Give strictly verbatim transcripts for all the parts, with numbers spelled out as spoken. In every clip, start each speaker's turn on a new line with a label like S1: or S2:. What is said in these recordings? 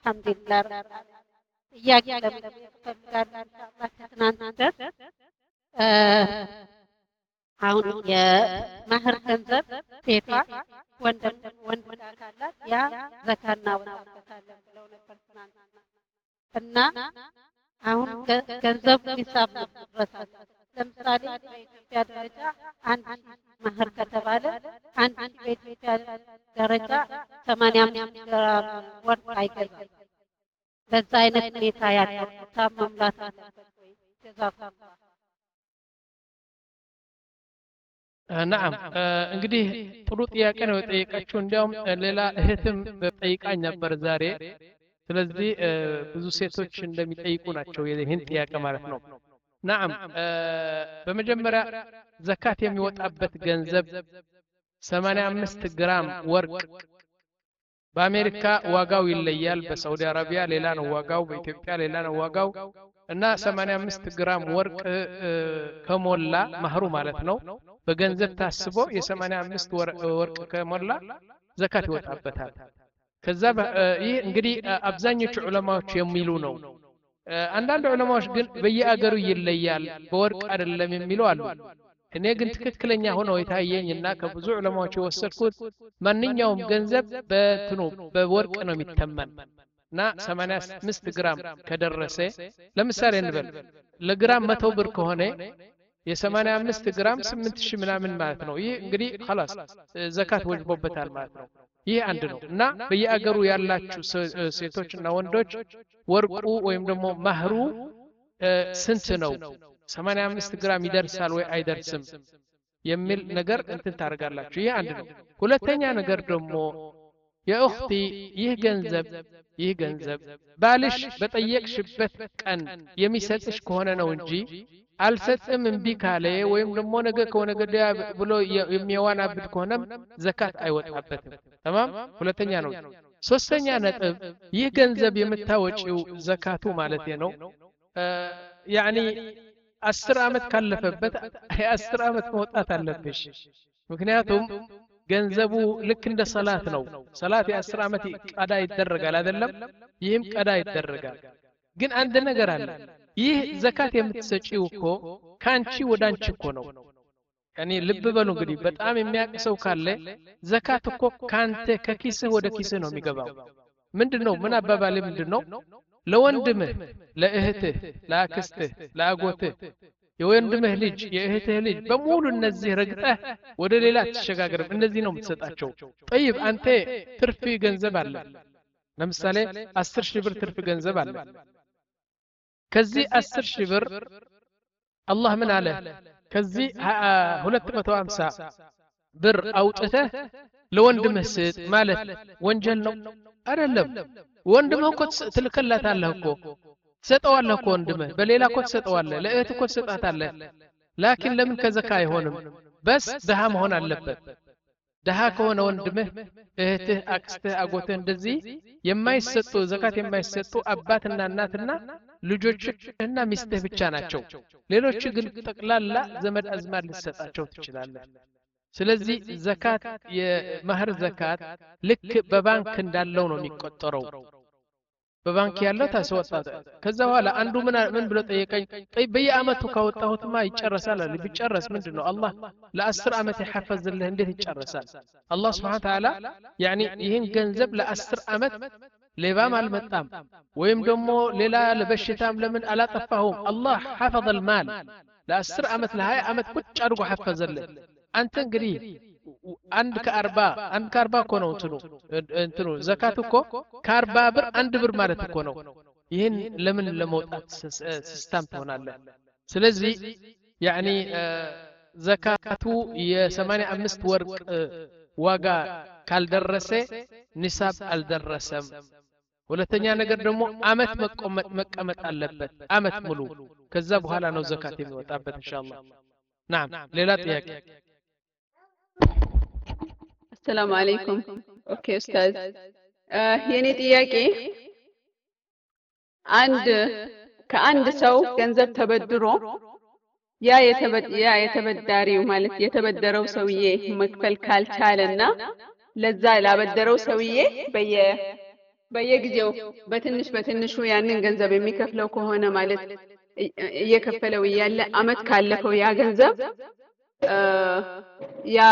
S1: አልሐምዱሊላህ ጥያቄ ለመጠየቅ እፈልጋለሁ ኢንሻአላህ ከትናንት በስቲያ አሁን የማህር ገንዘብ ሴቷ ወንድ ወንድ ካላት ያ ዘካና ወጣበታለን ብለው ነበር ትናንትና እና አሁን ገንዘብ ሂሳብ ድረሳል ለምሳሌ በኢትዮጵያ ደረጃ አንድ ማህር ከተባለ አንድ በኢትዮጵያ ደረጃ ሰማንያ አምስት ግራም ወርቅ አይገዛም በዛ አይነት ሁኔታ ያለው ሂሳብ መሙላት አለበት ወይ ጀዛኩም
S2: نعم እንግዲህ ጥሩ ጥያቄ ነው የጠየቀችው እንዲያውም ሌላ እህትም በጠይቃኝ ነበር ዛሬ ስለዚህ ብዙ ሴቶች እንደሚጠይቁ ናቸው ይሄን ጥያቄ ማለት ነው نعم በመጀመሪያ ዘካት የሚወጣበት ገንዘብ ሰማንያ አምስት ግራም ወርቅ በአሜሪካ ዋጋው ይለያል በሳውዲ አረቢያ ሌላ ነው ዋጋው በኢትዮጵያ ሌላ ነው ዋጋው እና ሰማንያ አምስት ግራም ወርቅ ከሞላ ማህሩ ማለት ነው በገንዘብ ታስቦ የ85 ወርቅ ከሞላ ዘካት ይወጣበታል ከዛ ይህ እንግዲህ አብዛኞቹ ዑለማዎች የሚሉ ነው አንዳንድ ዑለማዎች ግን በየአገሩ ይለያል በወርቅ አይደለም የሚሉ አሉ እኔ ግን ትክክለኛ ሆኖ የታየኝና ከብዙ ዑለማዎች የወሰድኩት ማንኛውም ገንዘብ በትኑ በወርቅ ነው የሚተመን እና ሰማንያ አምስት ግራም ከደረሰ ለምሳሌ እንበል ለግራም መቶ ብር ከሆነ የሰማንያ አምስት ግራም ስምንት ሺህ ምናምን ማለት ነው ይህ እንግዲህ خلاص ዘካት ወጅቦበታል ማለት ነው ይህ አንድ ነው እና በየአገሩ ያላችሁ ሴቶችና ወንዶች ወርቁ ወይም ደግሞ ማህሩ ስንት ነው ሰማንያ አምስት ግራም ይደርሳል ወይ አይደርስም የሚል ነገር እንትን ታርጋላችሁ ይህ አንድ ነው ሁለተኛ ነገር ደግሞ የኡኽቲ ይህ ገንዘብ ይህ ገንዘብ ባልሽ በጠየቅሽበት ቀን የሚሰጥሽ ከሆነ ነው እንጂ አልሰጥም እንቢ ካለ ወይም ደግሞ ነገ ከሆነ ገዳ ብሎ የሚያዋናብድ ከሆነ ዘካት አይወጣበትም ተማም ሁለተኛ ነው ሶስተኛ ነጥብ ይህ ገንዘብ የምታወጪው ዘካቱ ማለት ነው ያኒ አስር አመት ካለፈበት አስር አመት መውጣት አለብሽ ምክንያቱም ገንዘቡ ልክ እንደ ሰላት ነው ሰላት የ10 አመት ቀዳ ይደረጋል አይደለም ይህም ቀዳ ይደረጋል ግን አንድ ነገር አለ ይህ ዘካት የምትሰጪው እኮ ካንቺ ወዳንቺ እኮ ነው ያኒ ልብ በሉ እንግዲህ በጣም የሚያቀሰው ካለ ዘካት እኮ ካንተ ከኪስህ ወደ ኪስህ ነው የሚገባው ምንድነው ምን አባባል ምንድነው ለወንድምህ ለእህትህ ለአክስትህ ለአጎትህ የወንድምህ ልጅ የእህትህ ልጅ በሙሉ እነዚህ ረግጠህ ወደ ሌላ ተሸጋገርም እነዚህ ነው የምትሰጣቸው طيب አንተ ትርፍ ገንዘብ አለ ለምሳሌ አስር ሺህ ብር ትርፍ ገንዘብ አለ ከዚህ አስር ሺህ ብር አላህ ምን አለ ከዚህ ሁለት መቶ ሃምሳ ብር አውጥተህ ለወንድምህ ስጥ ማለት ወንጀል ነው አይደለም ወንድምህ እኮ ትልከላታለህ እኮ ትሰጠዋለህ እኮ ወንድምህ በሌላ እኮ ትሰጠዋለህ ለእህት እኮ ትሰጣታለህ ላኪን ለምን ከዘካ አይሆንም በስ ደሃ መሆን አለበት ደሃ ከሆነ ወንድምህ እህትህ አክስትህ አጎትህ እንደዚህ የማይሰጡ ዘካት የማይሰጡ አባትና እናትና ልጆችና ሚስትህ ብቻ ናቸው ሌሎች ግን ጠቅላላ ዘመድ አዝማድ ልትሰጣቸው ትችላለህ ስለዚህ ዘካት የማህር ዘካት ልክ በባንክ እንዳለው ነው የሚቆጠረው በባንክ ያለው ታስወጣ ከዛ በኋላ አንዱ ምን ምን ብሎ ጠየቀኝ طيب በየአመቱ ካወጣሁትማ ይጨረሳል አለ ቢጨረስ ምንድነው አላህ ለ10 አመት ይحفظልህ እንዴት ይጨረሳል አላህ Subhanahu Ta'ala ያኒ ይሄን ገንዘብ ለ10 አመት ሌባም አልመጣም ወይም ደግሞ ሌላ ለበሽታም ለምን አላጠፋሁም አላህ حفظ المال ለ10 አመት ለ20 አመት ቁጭ አድርጎ حفظልህ አንተ እንግዲህ አንድ ከአርባ አንድ ከአርባ እኮ ነው እንትኑ እንትኑ ዘካት እኮ ከአርባ ብር አንድ ብር ማለት እኮ ነው ይሄን ለምን ለመውጣት ሲስተም ትሆናለህ ስለዚህ ያኒ ዘካቱ የ85 ወርቅ ዋጋ ካልደረሰ ኒሳብ አልደረሰም ሁለተኛ ነገር ደግሞ አመት መቆመጥ መቀመጥ አለበት አመት ሙሉ ከዛ በኋላ ነው ዘካት የሚወጣበት ኢንሻአላህ نعم ሌላ ጥያቄ
S3: السلام عليكم اوكي استاذ የኔ ጥያቄ አንድ ከአንድ ሰው ገንዘብ ተበድሮ ያ ያ የተበዳሪው ማለት የተበደረው ሰውዬ መክፈል ካልቻለና ለዛ ላበደረው ሰውዬ በየ በየጊዜው በትንሽ በትንሹ ያንን ገንዘብ የሚከፍለው ከሆነ ማለት እየከፈለው እያለ አመት ካለፈው ያ ገንዘብ ያ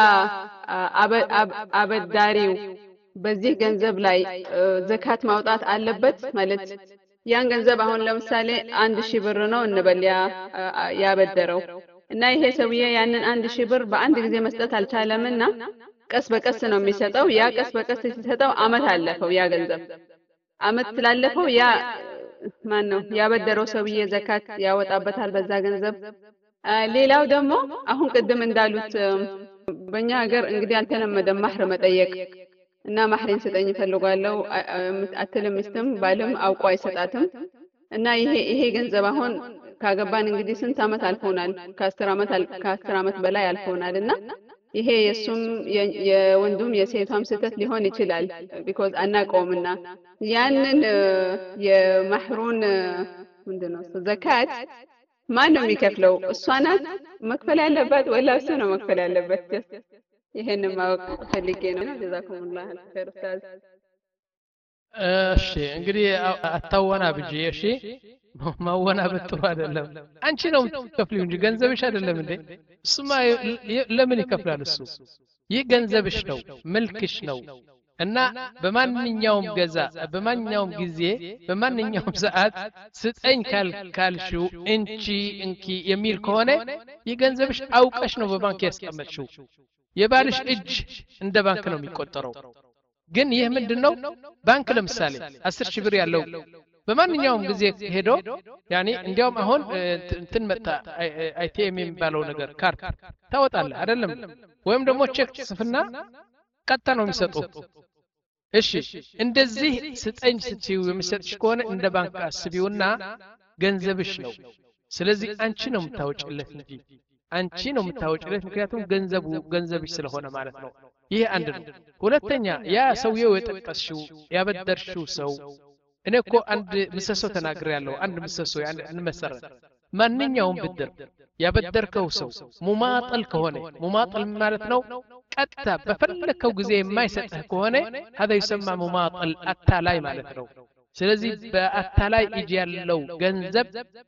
S3: አበዳሪው በዚህ ገንዘብ ላይ ዘካት ማውጣት አለበት ማለት ያን ገንዘብ አሁን ለምሳሌ አንድ ሺህ ብር ነው እንበል ያበደረው እና ይሄ ሰውዬ ያንን አንድ ሺህ ብር በአንድ ጊዜ መስጠት አልቻለምና ቀስ በቀስ ነው የሚሰጠው ያ ቀስ በቀስ ሲሰጠው አመት አለፈው ያ ገንዘብ አመት ስላለፈው ያ ማን ነው ያበደረው ሰውዬ ዘካት ያወጣበታል በዛ ገንዘብ ሌላው ደግሞ አሁን ቅድም እንዳሉት በእኛ ሀገር እንግዲህ አልተለመደም ማህር መጠየቅ እና ማህሬን ስጠኝ ፈልጓለሁ አትልም ሚስትም ባልም አውቆ አይሰጣትም እና ይሄ ይሄ ገንዘብ አሁን ካገባን እንግዲህ ስንት አመት አልፎናል ከ10 አመት ከ10 አመት በላይ አልፎናልና ይሄ የሱም የወንዱም የሴቷም ስህተት ሊሆን ይችላል because አናቆምና ያንን የማህሩን ምንድነው ዘካት ማን ነው የሚከፍለው እሷ ናት መክፈል ያለባት ወላ እሱ ነው መክፈል ያለበት ይሄንን ማወቅ ፈልጌ ነው ጀዛኩሙላህ ኸይር ኡስታዝ
S2: እሺ እንግዲህ አታወና ብጂ እሺ ማወና በጥሩ አይደለም አንቺ ነው የምትከፍሊው እንጂ ገንዘብሽ አይደለም እንዴ እሱማ ለምን ይከፍላል እሱ ይህ ገንዘብሽ ነው መልክሽ ነው እና በማንኛውም ገዛ በማንኛውም ጊዜ በማንኛውም ሰዓት ስጠኝ ካልሽው እንቺ እንኪ የሚል ከሆነ የገንዘብሽ አውቀሽ ነው በባንክ ያስቀመጥሽው የባልሽ እጅ እንደ ባንክ ነው የሚቆጠረው ግን ይህ ምንድነው ባንክ ለምሳሌ አስር ሺህ ብር ያለው በማንኛውም ጊዜ ሄዶ ያኒ እንዲያውም አሁን እንትን መጣ አይቲኤም የሚባለው ነገር ካርድ ታወጣለህ አይደለም ወይም ደግሞ ቼክ ጽፍና ቀጣ ነው የሚሰጠው እሺ እንደዚህ ስጠኝ ስትዩ የሚሰጥሽ ከሆነ እንደ ባንክ አስቢውና ገንዘብሽ ነው ስለዚህ አንቺ ነው የምታወጪለት እንጂ አንቺ ነው የምታወጪለት ምክንያቱም ገንዘቡ ገንዘብሽ ስለሆነ ማለት ነው ይሄ አንድ ነው ሁለተኛ ያ ሰውየው የጠቀስሽው ያበደርሽው ሰው እኔ እኮ አንድ ምሰሶ ተናግሬያለሁ አንድ ምሰሶ ያን መሰረት ማንኛውም ብድር ያበደርከው ሰው ሙማጠል ከሆነ ሙማጠል ማለት ነው ቀጥታ በፈለከው ጊዜ የማይሰጥህ ከሆነ هذا يسمى ሙማጠል አታላይ ማለት ነው ስለዚህ በአታላይ እጅ ያለው ገንዘብ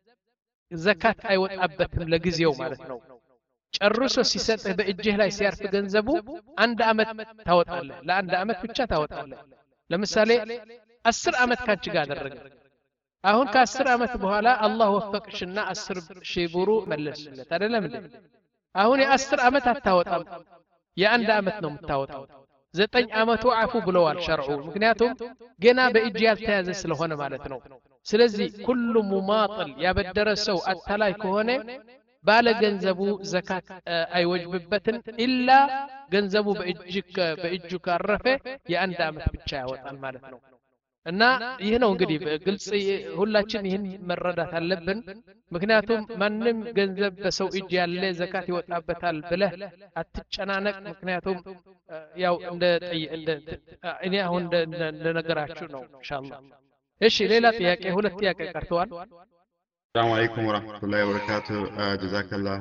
S2: ዘካት አይወጣበትም ለጊዜው ማለት ነው ጨርሶ ሲሰጥህ በእጅህ ላይ ሲያርፍ ገንዘቡ አንድ አመት ታወጣለህ ለአንድ አመት ብቻ ታወጣለህ ለምሳሌ አስር አመት ካንቺ ጋር አደረገ አሁን ከአስር አመት በኋላ አላህ ወፈቅሽና አስር ሺህ ብሩ መለስለት አይደለም እንዴ አሁን የአስር አመት አታወጣም የአንድ አመት ነው የምታወጣው ዘጠኝ አመቱ አፉ ብለዋል ሸርዑ ምክንያቱም ገና በእጅ ያልተያዘ ስለሆነ ማለት ነው ስለዚህ ሁሉ ሙማጥል ያበደረ ሰው አታላይ ከሆነ ባለ ገንዘቡ ዘካት አይወጅብበትን ኢላ ገንዘቡ በእጅክ በእጁ ካረፈ የአንድ አመት ብቻ ያወጣል ማለት ነው እና ይሄ ነው እንግዲህ ግልጽ ሁላችን ይሄን መረዳት አለብን ምክንያቱም ማንንም ገንዘብ በሰው እጅ ያለ ዘካት ይወጣበታል ብለህ አትጨናነቅ ምክንያቱም ያው እንደ እንደ እኔ አሁን እንደ ነገራችሁ ነው ኢንሻአላህ እሺ ሌላ ጥያቄ ሁለት ጥያቄ ቀርተዋል
S4: ሰላም አለይኩም ወራህመቱላሂ ወበረካቱ ጀዛከላህ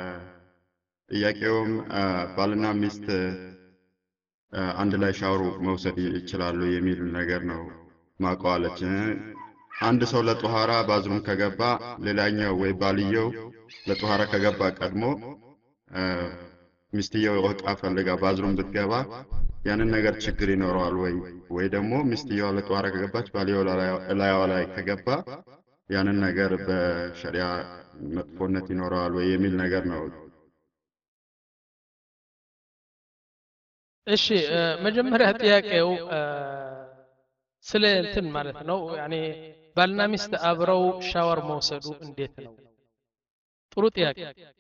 S4: ጥያቄውም ባልና ሚስት አንድ ላይ ሻወር መውሰድ ይችላሉ የሚል ነገር ነው ማቋለች አንድ ሰው ለጧሃራ ባዝሩም ከገባ ሌላኛው ወይ ባልየው ለጧሃራ ከገባ ቀድሞ ሚስትየው ወጣ ፈልጋ ባዝሩም ብትገባ ያንን ነገር ችግር ይኖረዋል ወይ ወይ ደግሞ ሚስትየው ለጧሃራ ከገባች ባልየው ላይዋ ላይ ከገባ ያንን ነገር በሸሪዓ መጥፎነት ይኖረዋል ወይ የሚል ነገር ነው
S2: እሺ መጀመሪያ ጥያቄው ስለ እንትን ማለት ነው ያኔ ባልና ሚስት አብረው ሻወር መውሰዱ እንዴት ነው ጥሩ ጥያቄ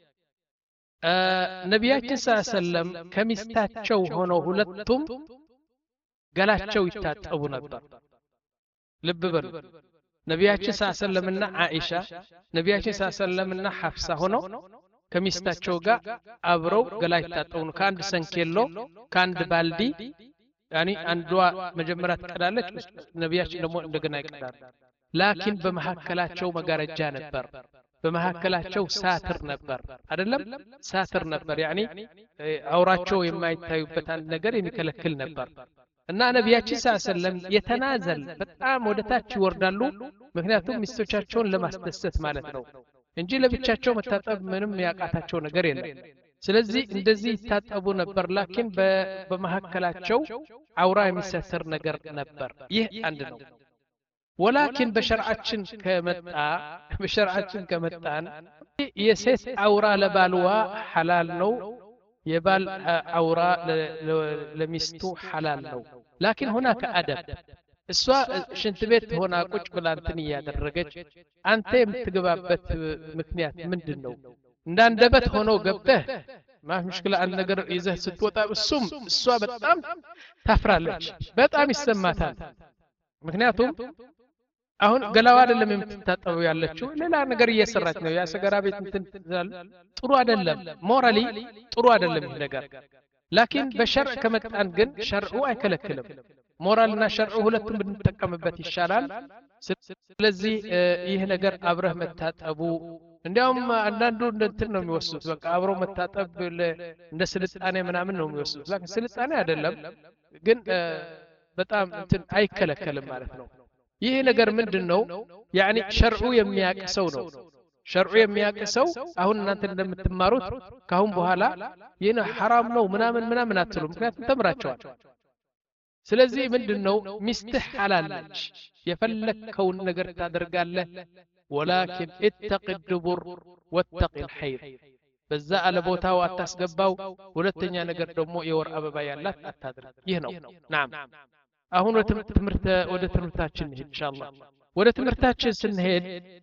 S2: ነቢያችን ሰለላሁ ከሚስታቸው ሆነው ሁለቱም ገላቸው ይታጠቡ ነበር ልብ በሉ ነቢያችን ሰለላሁ እና አኢሻ ነቢያችን ሰለላሁ እና ሐፍሳ ሆነው ከሚስታቸው ጋር አብረው ገላ ይታጠቡ ከአንድ ሰንኬሎ ከአንድ ባልዲ ያኒ አንዷ መጀመሪያ ትቀዳለች ነቢያችን ደግሞ እንደገና ይቀዳሉ ላኪን በመሐከላቸው መጋረጃ ነበር በመሐከላቸው ሳትር ነበር አይደለም ሳትር ነበር ያኒ አውራቸው የማይታዩበት አንድ ነገር የሚከለክል ነበር እና ነቢያችን ሰለላሁ ዐለይሂ ወሰለም የተናዘል በጣም ወደታች ይወርዳሉ ምክንያቱም ሚስቶቻቸውን ለማስደሰት ማለት ነው እንጂ ለብቻቸው መታጠብ ምንም ያቃታቸው ነገር የለም ስለዚህ እንደዚህ ይታጠቡ ነበር ላኪን በመሐከላቸው አውራ የሚሰተር ነገር ነበር ይህ አንድ ነው ولكن በሸርዓችን ከመጣ በሸርዓችን ከመጣን የሴት አውራ ለባልዋ ሐላል ነው የባል አውራ ለሚስቱ ሐላል ነው ላኪን هناك አደብ እሷ ሽንት ቤት ሆና ቁጭ ብላ እንትን ያደረገች አንተ የምትገባበት ምክንያት ምንድነው እንዳንደበት ሆኖ ገብተህ ማፍ ሙሽክላ አንድ ነገር ይዘህ ስትወጣ እሱም እሷ በጣም ታፍራለች በጣም ይሰማታል ምክንያቱም አሁን ገላዋ አይደለም የምትታጠበው ያለችው ሌላ ነገር እየሰራች ነው ያ ሰገራ ቤት እንትን ጥሩ አይደለም ሞራሊ ጥሩ አይደለም ይሄ ነገር ላኪን በሸርዕ ከመጣን ግን ሸርዑ አይከለክልም ሞራልና ሸርዑ ሁለቱም ብንጠቀምበት ይሻላል ስለዚህ ይሄ ነገር አብረህ መታጠቡ እንዲያውም አንዳንዱ እንትን ነው የሚወስዱት በቃ አብሮ መታጠብ እንደ ስልጣኔ ምናምን ነው የሚወስዱት ላኪን ስልጣኔ አይደለም ግን በጣም እንትን አይከለከልም ማለት ነው ይሄ ነገር ምንድነው ያኒ ሸርዑ የሚያቀሰው ነው ሸርዑ የሚያቀሰው አሁን እናንተ እንደምትማሩት ካሁን በኋላ ይሄን حرام ነው ምናምን ምናምን አትሉ ምክንያቱም ተምራቸዋል ስለዚህ ምንድነው ሚስትህ ሐላል ነች የፈለከውን ነገር ታደርጋለህ ولكن اتق الدبر واتق الحيض በዛ አለ ቦታው አታስገባው ሁለተኛ ነገር ደግሞ የወር አበባ ያላት አታድርግ ይህ ነው نعم አሁን ትምህርት ወደ ትምህርታችን ኢንሻአላህ ወደ ትምህርታችን ስንሄድ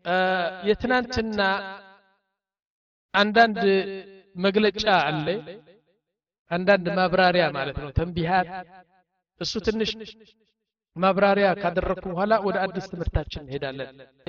S2: የትናንትና አንዳንድ መግለጫ አለ አንዳንድ ማብራሪያ ማለት ነው ተንቢሃት እሱ ትንሽ ማብራሪያ ካደረኩ በኋላ ወደ አዲስ ትምህርታችን እንሄዳለን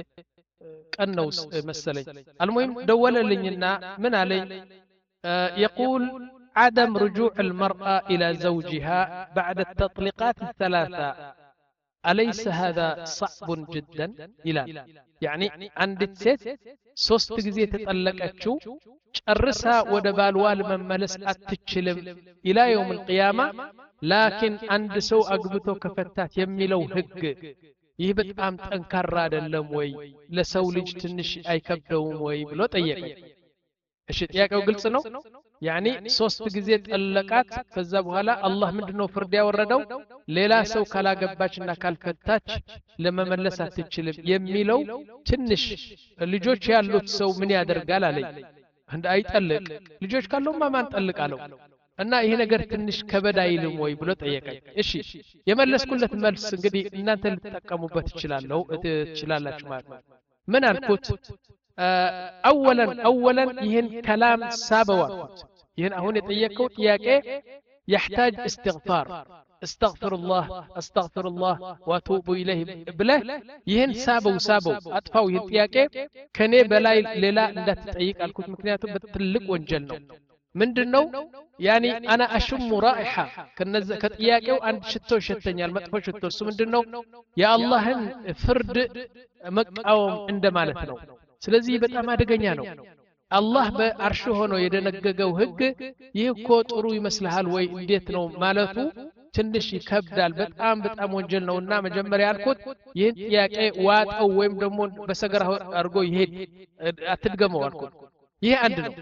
S2: ቀነው መሰለኝ አልሙሂም ደወለልኝና ምን አለኝ يقول عدم رجوع المرأة إلى زوجها بعد التطليقات الثلاثة أليس هذا صعب جدا إلى يعني عند الست ሶስት ጊዜ ተጠለቀችው ጨርሳ ወደ ባልዋ ለመመለስ አትችልም ኢላ يوم القيامة لكن አንድ ሰው አግብቶ ከፈታት የሚለው ህግ ይህ በጣም ጠንካራ አይደለም ወይ ለሰው ልጅ ትንሽ አይከብደውም ወይ ብሎ ጠየቀ እሺ ጥያቄው ግልጽ ነው ያኒ ሶስት ጊዜ ጠለቃት ከዛ በኋላ አላህ ምንድነው ፍርድ ያወረደው ሌላ ሰው ካላገባችና ካልፈታች ለመመለስ አትችልም የሚለው ትንሽ ልጆች ያሉት ሰው ምን ያደርጋል አለኝ እንደ አይጠልቅ ልጆች ካለው ማን ጠልቃለው እና ይሄ ነገር ትንሽ ከበድ አይልም ወይ ብሎ ጠየቀኝ እሺ የመለስኩለት መልስ እንግዲህ እናንተ ልትጠቀሙበት ይችላልው ትችላላችሁ ማለት ነው ምን አልኩት اولا اولا ይሄን كلام ሳበዋት ይሄን አሁን የጠየቀው ጥያቄ يحتاج استغفار استغفر الله استغفر الله واتوب اليه ብለህ ይሄን ሳበው ሳበው አጥፋው ይሄን ጥያቄ ከኔ በላይ ሌላ እንዳትጠይቅ አልኩት ምክንያቱም በትልቅ ወንጀል ነው ምንድነው ያኒ አና አሽሙ ራኢሃ ከነዘ ከጥያቄው አንድ ሽቶ ይሸተኛል መጥፎ ሽቶ እሱ ምንድነው የአላህን ፍርድ መቃወም እንደማለት ነው ስለዚህ በጣም አደገኛ ነው አላህ በአርሽ ሆኖ የደነገገው ህግ ይህ እኮ ጥሩ ይመስልሃል ወይ እንዴት ነው ማለቱ ትንሽ ይከብዳል በጣም በጣም ወንጀል ነውና መጀመሪያ አልኩት ይህን ጥያቄ ዋጣው ወይም ደግሞ በሰገራ አርጎ ይሄድ አትድገመው አልኩት ይሄ አንድ ነው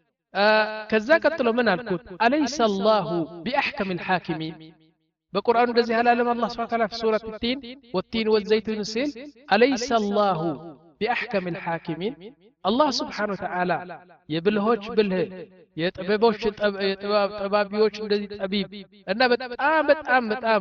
S2: ከዛ ቀጥሎ ምን አልኩት አለይሰ አላሁ ቢአህከም الحاكمين በቁርአኑ እንደዚህ አላለም አላህ Subhanahu Wa Ta'ala في سورة التين والتين والزيتون ሲል አለይሰ አላሁ بأحكم الحاكمين الله سبحانه وتعالى يبلهوش بله يطببوش يطباب طبابيوش እንደዚህ ጠቢብ እና በጣም በጣም በጣም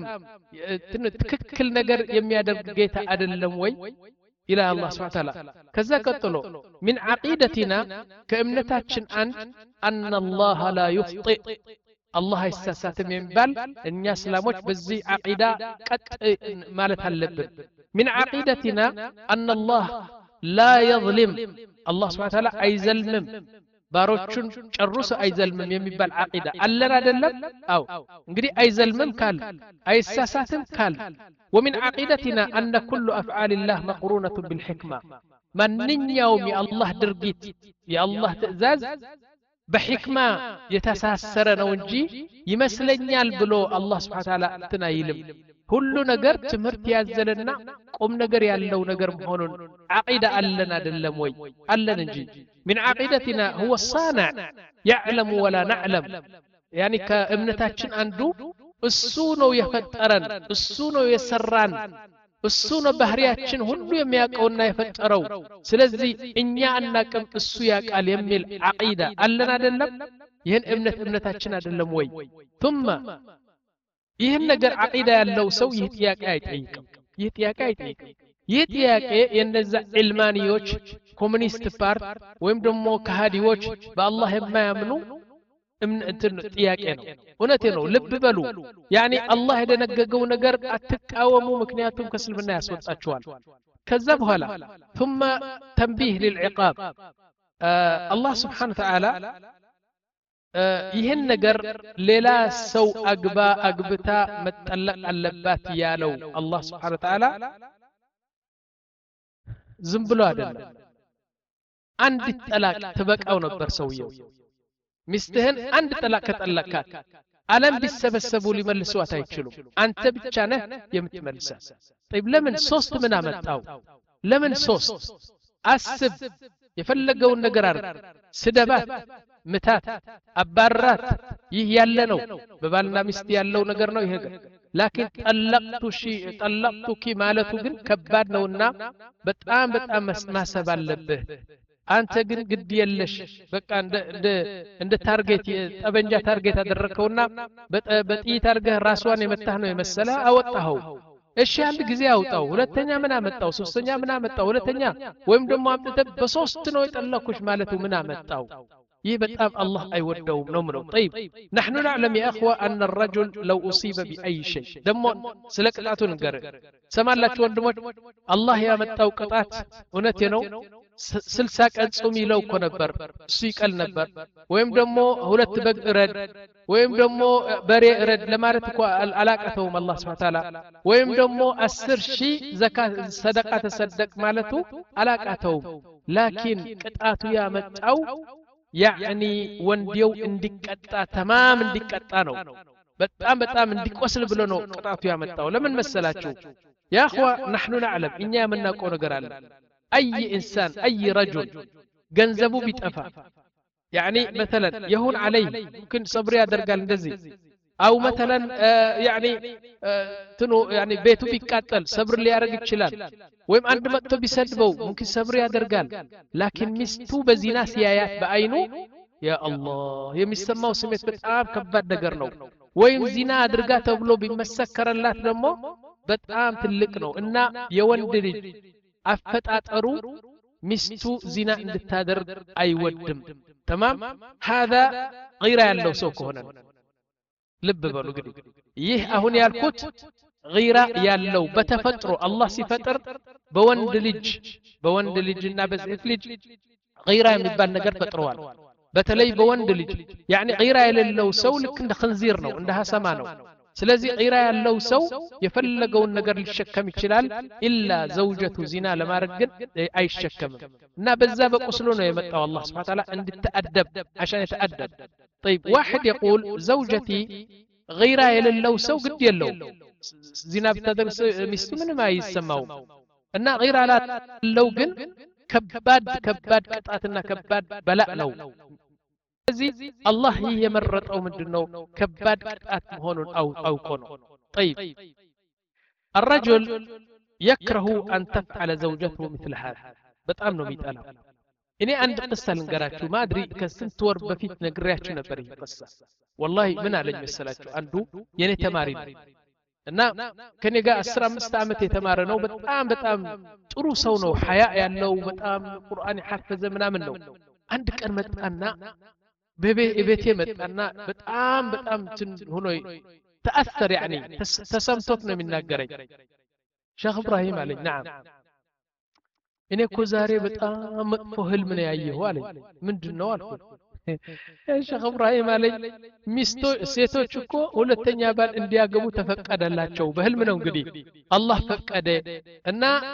S2: ትክክል ነገር የሚያደርግ ጌታ አይደለም ወይ ኢላ አላህ Subhanahu Wa Ta'ala ከዛ ቀጥሎ من عقيدتنا ከእምነታችን አንድ ان الله لا يخطئ الله አይሳሳትም የሚባል እኛ እስላሞች በዚህ አቂዳ ቀጥ ማለት አለብን من عقيدتنا ان الله لا يظلم الله سبحانه وتعالى አይዘልምም ባሮቹን ጨርሶ አይዘልምም የሚባል አቂዳ አለን አይደለም አው እንግዲህ አይዘልምም ካል አይሳሳትም ካል ومن عقيدتنا ان كل افعال الله مقرونه بالحكمه ማንኛውም የአላህ ድርጊት የአላህ ትእዛዝ بحكمة يتساسر نونجي يمسلنيال بلو الله سبحانه وتعالى تنايلم ሁሉ ነገር ትምህርት ያዘለና ቁም ነገር ያለው ነገር መሆኑን አቂዳ አለን አይደለም ወይ አለን እንጂ من عقيدتنا هو الصانع يعلم ولا نعلم يعني ከእምነታችን አንዱ እሱ ነው የፈጠረን እሱ ነው የሰራን እሱ ነው ባህሪያችን ሁሉ የሚያውቀውና የፈጠረው ስለዚህ እኛ አናቅም እሱ ያውቃል የሚል አቂዳ አለን አይደለም ይህን እምነት እምነታችን አይደለም ወይ ثم ይህን ነገር አቂዳ ያለው ሰው ይህ ጥያቄ አይጠይቅም ይህ ጥያቄ አይጠይቅም ይህ ጥያቄ የነዛ ዕልማኒዎች ኮሙኒስት ፓርት ወይም ደግሞ ከሃዲዎች በአላህ የማያምኑ እንትን ጥያቄ ነው እውነቴ ነው ልብ በሉ ያኒ አላህ የደነገገው ነገር አትቃወሙ ምክንያቱም ከእስልምና ያስወጣቸዋል ከዛ በኋላ ثم تنبيه للعقاب الله سبحانه وتعالى ይህን ነገር ሌላ ሰው አግባ አግብታ መጠለቅ አለባት ያለው አላህ Subhanahu Wa Ta'ala ዝም ብሎ አይደለም አንድ ጠላቅ ተበቃው ነበር ሰውየው ሚስትህን አንድ ጠላቅ ከጠለቃት ዓለም ቢሰበሰቡ ሊመልሱት አይችሉም አንተ ብቻ ነህ የምትመልሰው طيب ለምን ሶስት ምን አመጣው ለምን ሶስት አስብ የፈለገውን ነገር አርግ ስደባት ምታት አባራት ይህ ያለ ነው በባልና ሚስት ያለው ነገር ነው ይሄ ላኪን ጠለቅቱ ሺ ጠለቅቱኪ ማለቱ ግን ከባድ ነውና በጣም በጣም ማሰብ አለብህ አንተ ግን ግድ የለሽ በቃ እንደ እንደ ታርጌት ጠበንጃ ታርጌት አደረከውና በጥይት አርገህ ራስዋን የመታህ ነው የመሰለ አወጣው እሺ አንድ ጊዜ አውጣው ሁለተኛ ምን አመጣው ሶስተኛ ምን አመጣው ሁለተኛ ወይም ደግሞ አምጥተህ በሶስት ነው የጠለቅኩሽ ማለቱ ምን አመጣው ይህ በጣም አላህ አይወደውም ነው ምለው طيب نحن نعلم يا اخوه ان الرجل لو اصيب باي شيء ደሞ ስለ ቅጣቱ ንገር ሰማላችሁ ወንድሞች አላህ ያመጣው ቅጣት እውነቴ ነው ስልሳ ቀን ጾም ይለው እኮ ነበር እሱ ይቀል ነበር ወይም ደግሞ ሁለት በግ እረድ ወይም ደግሞ በሬ እረድ ለማለት እኮ አላቀተውም አላህ Subhanahu Wa Ta'ala ወይም ደግሞ አስር ሺህ ዘካት ሰደቃ ተሰደቅ ማለቱ አላቀተውም ላኪን ቅጣቱ ያመጣው يعني ወንዲው እንዲቀጣ ተማም እንዲቀጣ ነው በጣም በጣም እንዲቆስል ብሎ ነው ቅጣቱ ያመጣው ለምን መሰላችሁ يا اخوه نحن نعلم እኛ የምናውቀው ነገር አለ اي انسان اي رجل ገንዘቡ ቢጠፋ يعني مثلا يهون عليه ممكن صبر ያደርጋል እንደዚህ او مثلا يعني تنو يعني بيته ቢቃጠል صبر ሊያደርግ ይችላል ወይም አንድ መጥቶ ቢሰድበው ممكن صبر ያደርጋል ላኪን ሚስቱ በዚና ሲያያት በአይኑ ያ አላህ የሚሰማው ስሜት በጣም ከባድ ነገር ነው ወይም ዚና አድርጋ ተብሎ ቢመሰከረላት ደግሞ በጣም ትልቅ ነው እና የወንድ ልጅ አፈጣጠሩ ሚስቱ ዚና እንድታደርግ አይወድም تمام هذا غير ያለው ሰው ከሆነ ልብ በሉ እንግዲህ ይህ አሁን ያልኩት غيره ያለው በተፈጥሮ አላህ ሲፈጥር በወንድ ልጅ በወንድ ልጅና በሴት ልጅ غيره የሚባል ነገር ፈጥሯል በተለይ በወንድ ልጅ يعني غيره የሌለው ሰው ልክ እንደ خنزير ነው እንደ ሐሰማ ነው ስለዚህ غيره ያለው ሰው የፈለገውን ነገር ሊሸከም ይችላል ኢላ ዘውጀቱ ዚና ለማድረግ ግን አይሸከምም እና በዛ በቁስሉ ነው የመጣው አላህ Subhanahu Wa Ta'ala እንድትአደብ عشان يتأدب طيب واحد يقول زوجتي غيره የሌለው ሰው ግድ የለው ዚና ብታደርስ ሚስቱ ምንም አይሰማው እና غيره አላለው ግን ከባድ ከባድ ቅጣትና ከባድ በላእ ነው ስለዚህ አላህ የመረጠው ምንድነው ከባድ ቅጣት መሆኑን አውቆ ነው طيب الرجل يكره ان تفعل زوجته مثل هذا በጣም ነው የሚጠላው እኔ አንድ ቅሳ ልንገራችሁ ማድሪ ከስንት ወር በፊት ነግሬያችሁ ነበር ይሄ ቅሳ والله ምን አለኝ መሰላችሁ አንዱ የኔ ተማሪ ነው እና ከኔ ጋር አስራ አምስት አመት የተማረ ነው በጣም በጣም ጥሩ ሰው ነው ሐያ ያለው በጣም ቁርአን ይሐፈዘ ምናምን ነው አንድ ቀን መጣና በቤቴ መጣና በጣም በጣም ሆኖ ተአثر يعني ተሰምቶት ነው የሚናገረኝ ሼክ ኢብራሂም አለኝ نعم እኔ እኮ ዛሬ በጣም መጥፎ ህልም ነው ያየሁ አለኝ ምንድነው አልኩት ሼክ ኢብራሂም አለኝ ሚስቶ ሴቶች እኮ ሁለተኛ ባል እንዲያገቡ ተፈቀደላቸው በህልም ነው እንግዲህ አላህ ፈቀደ እና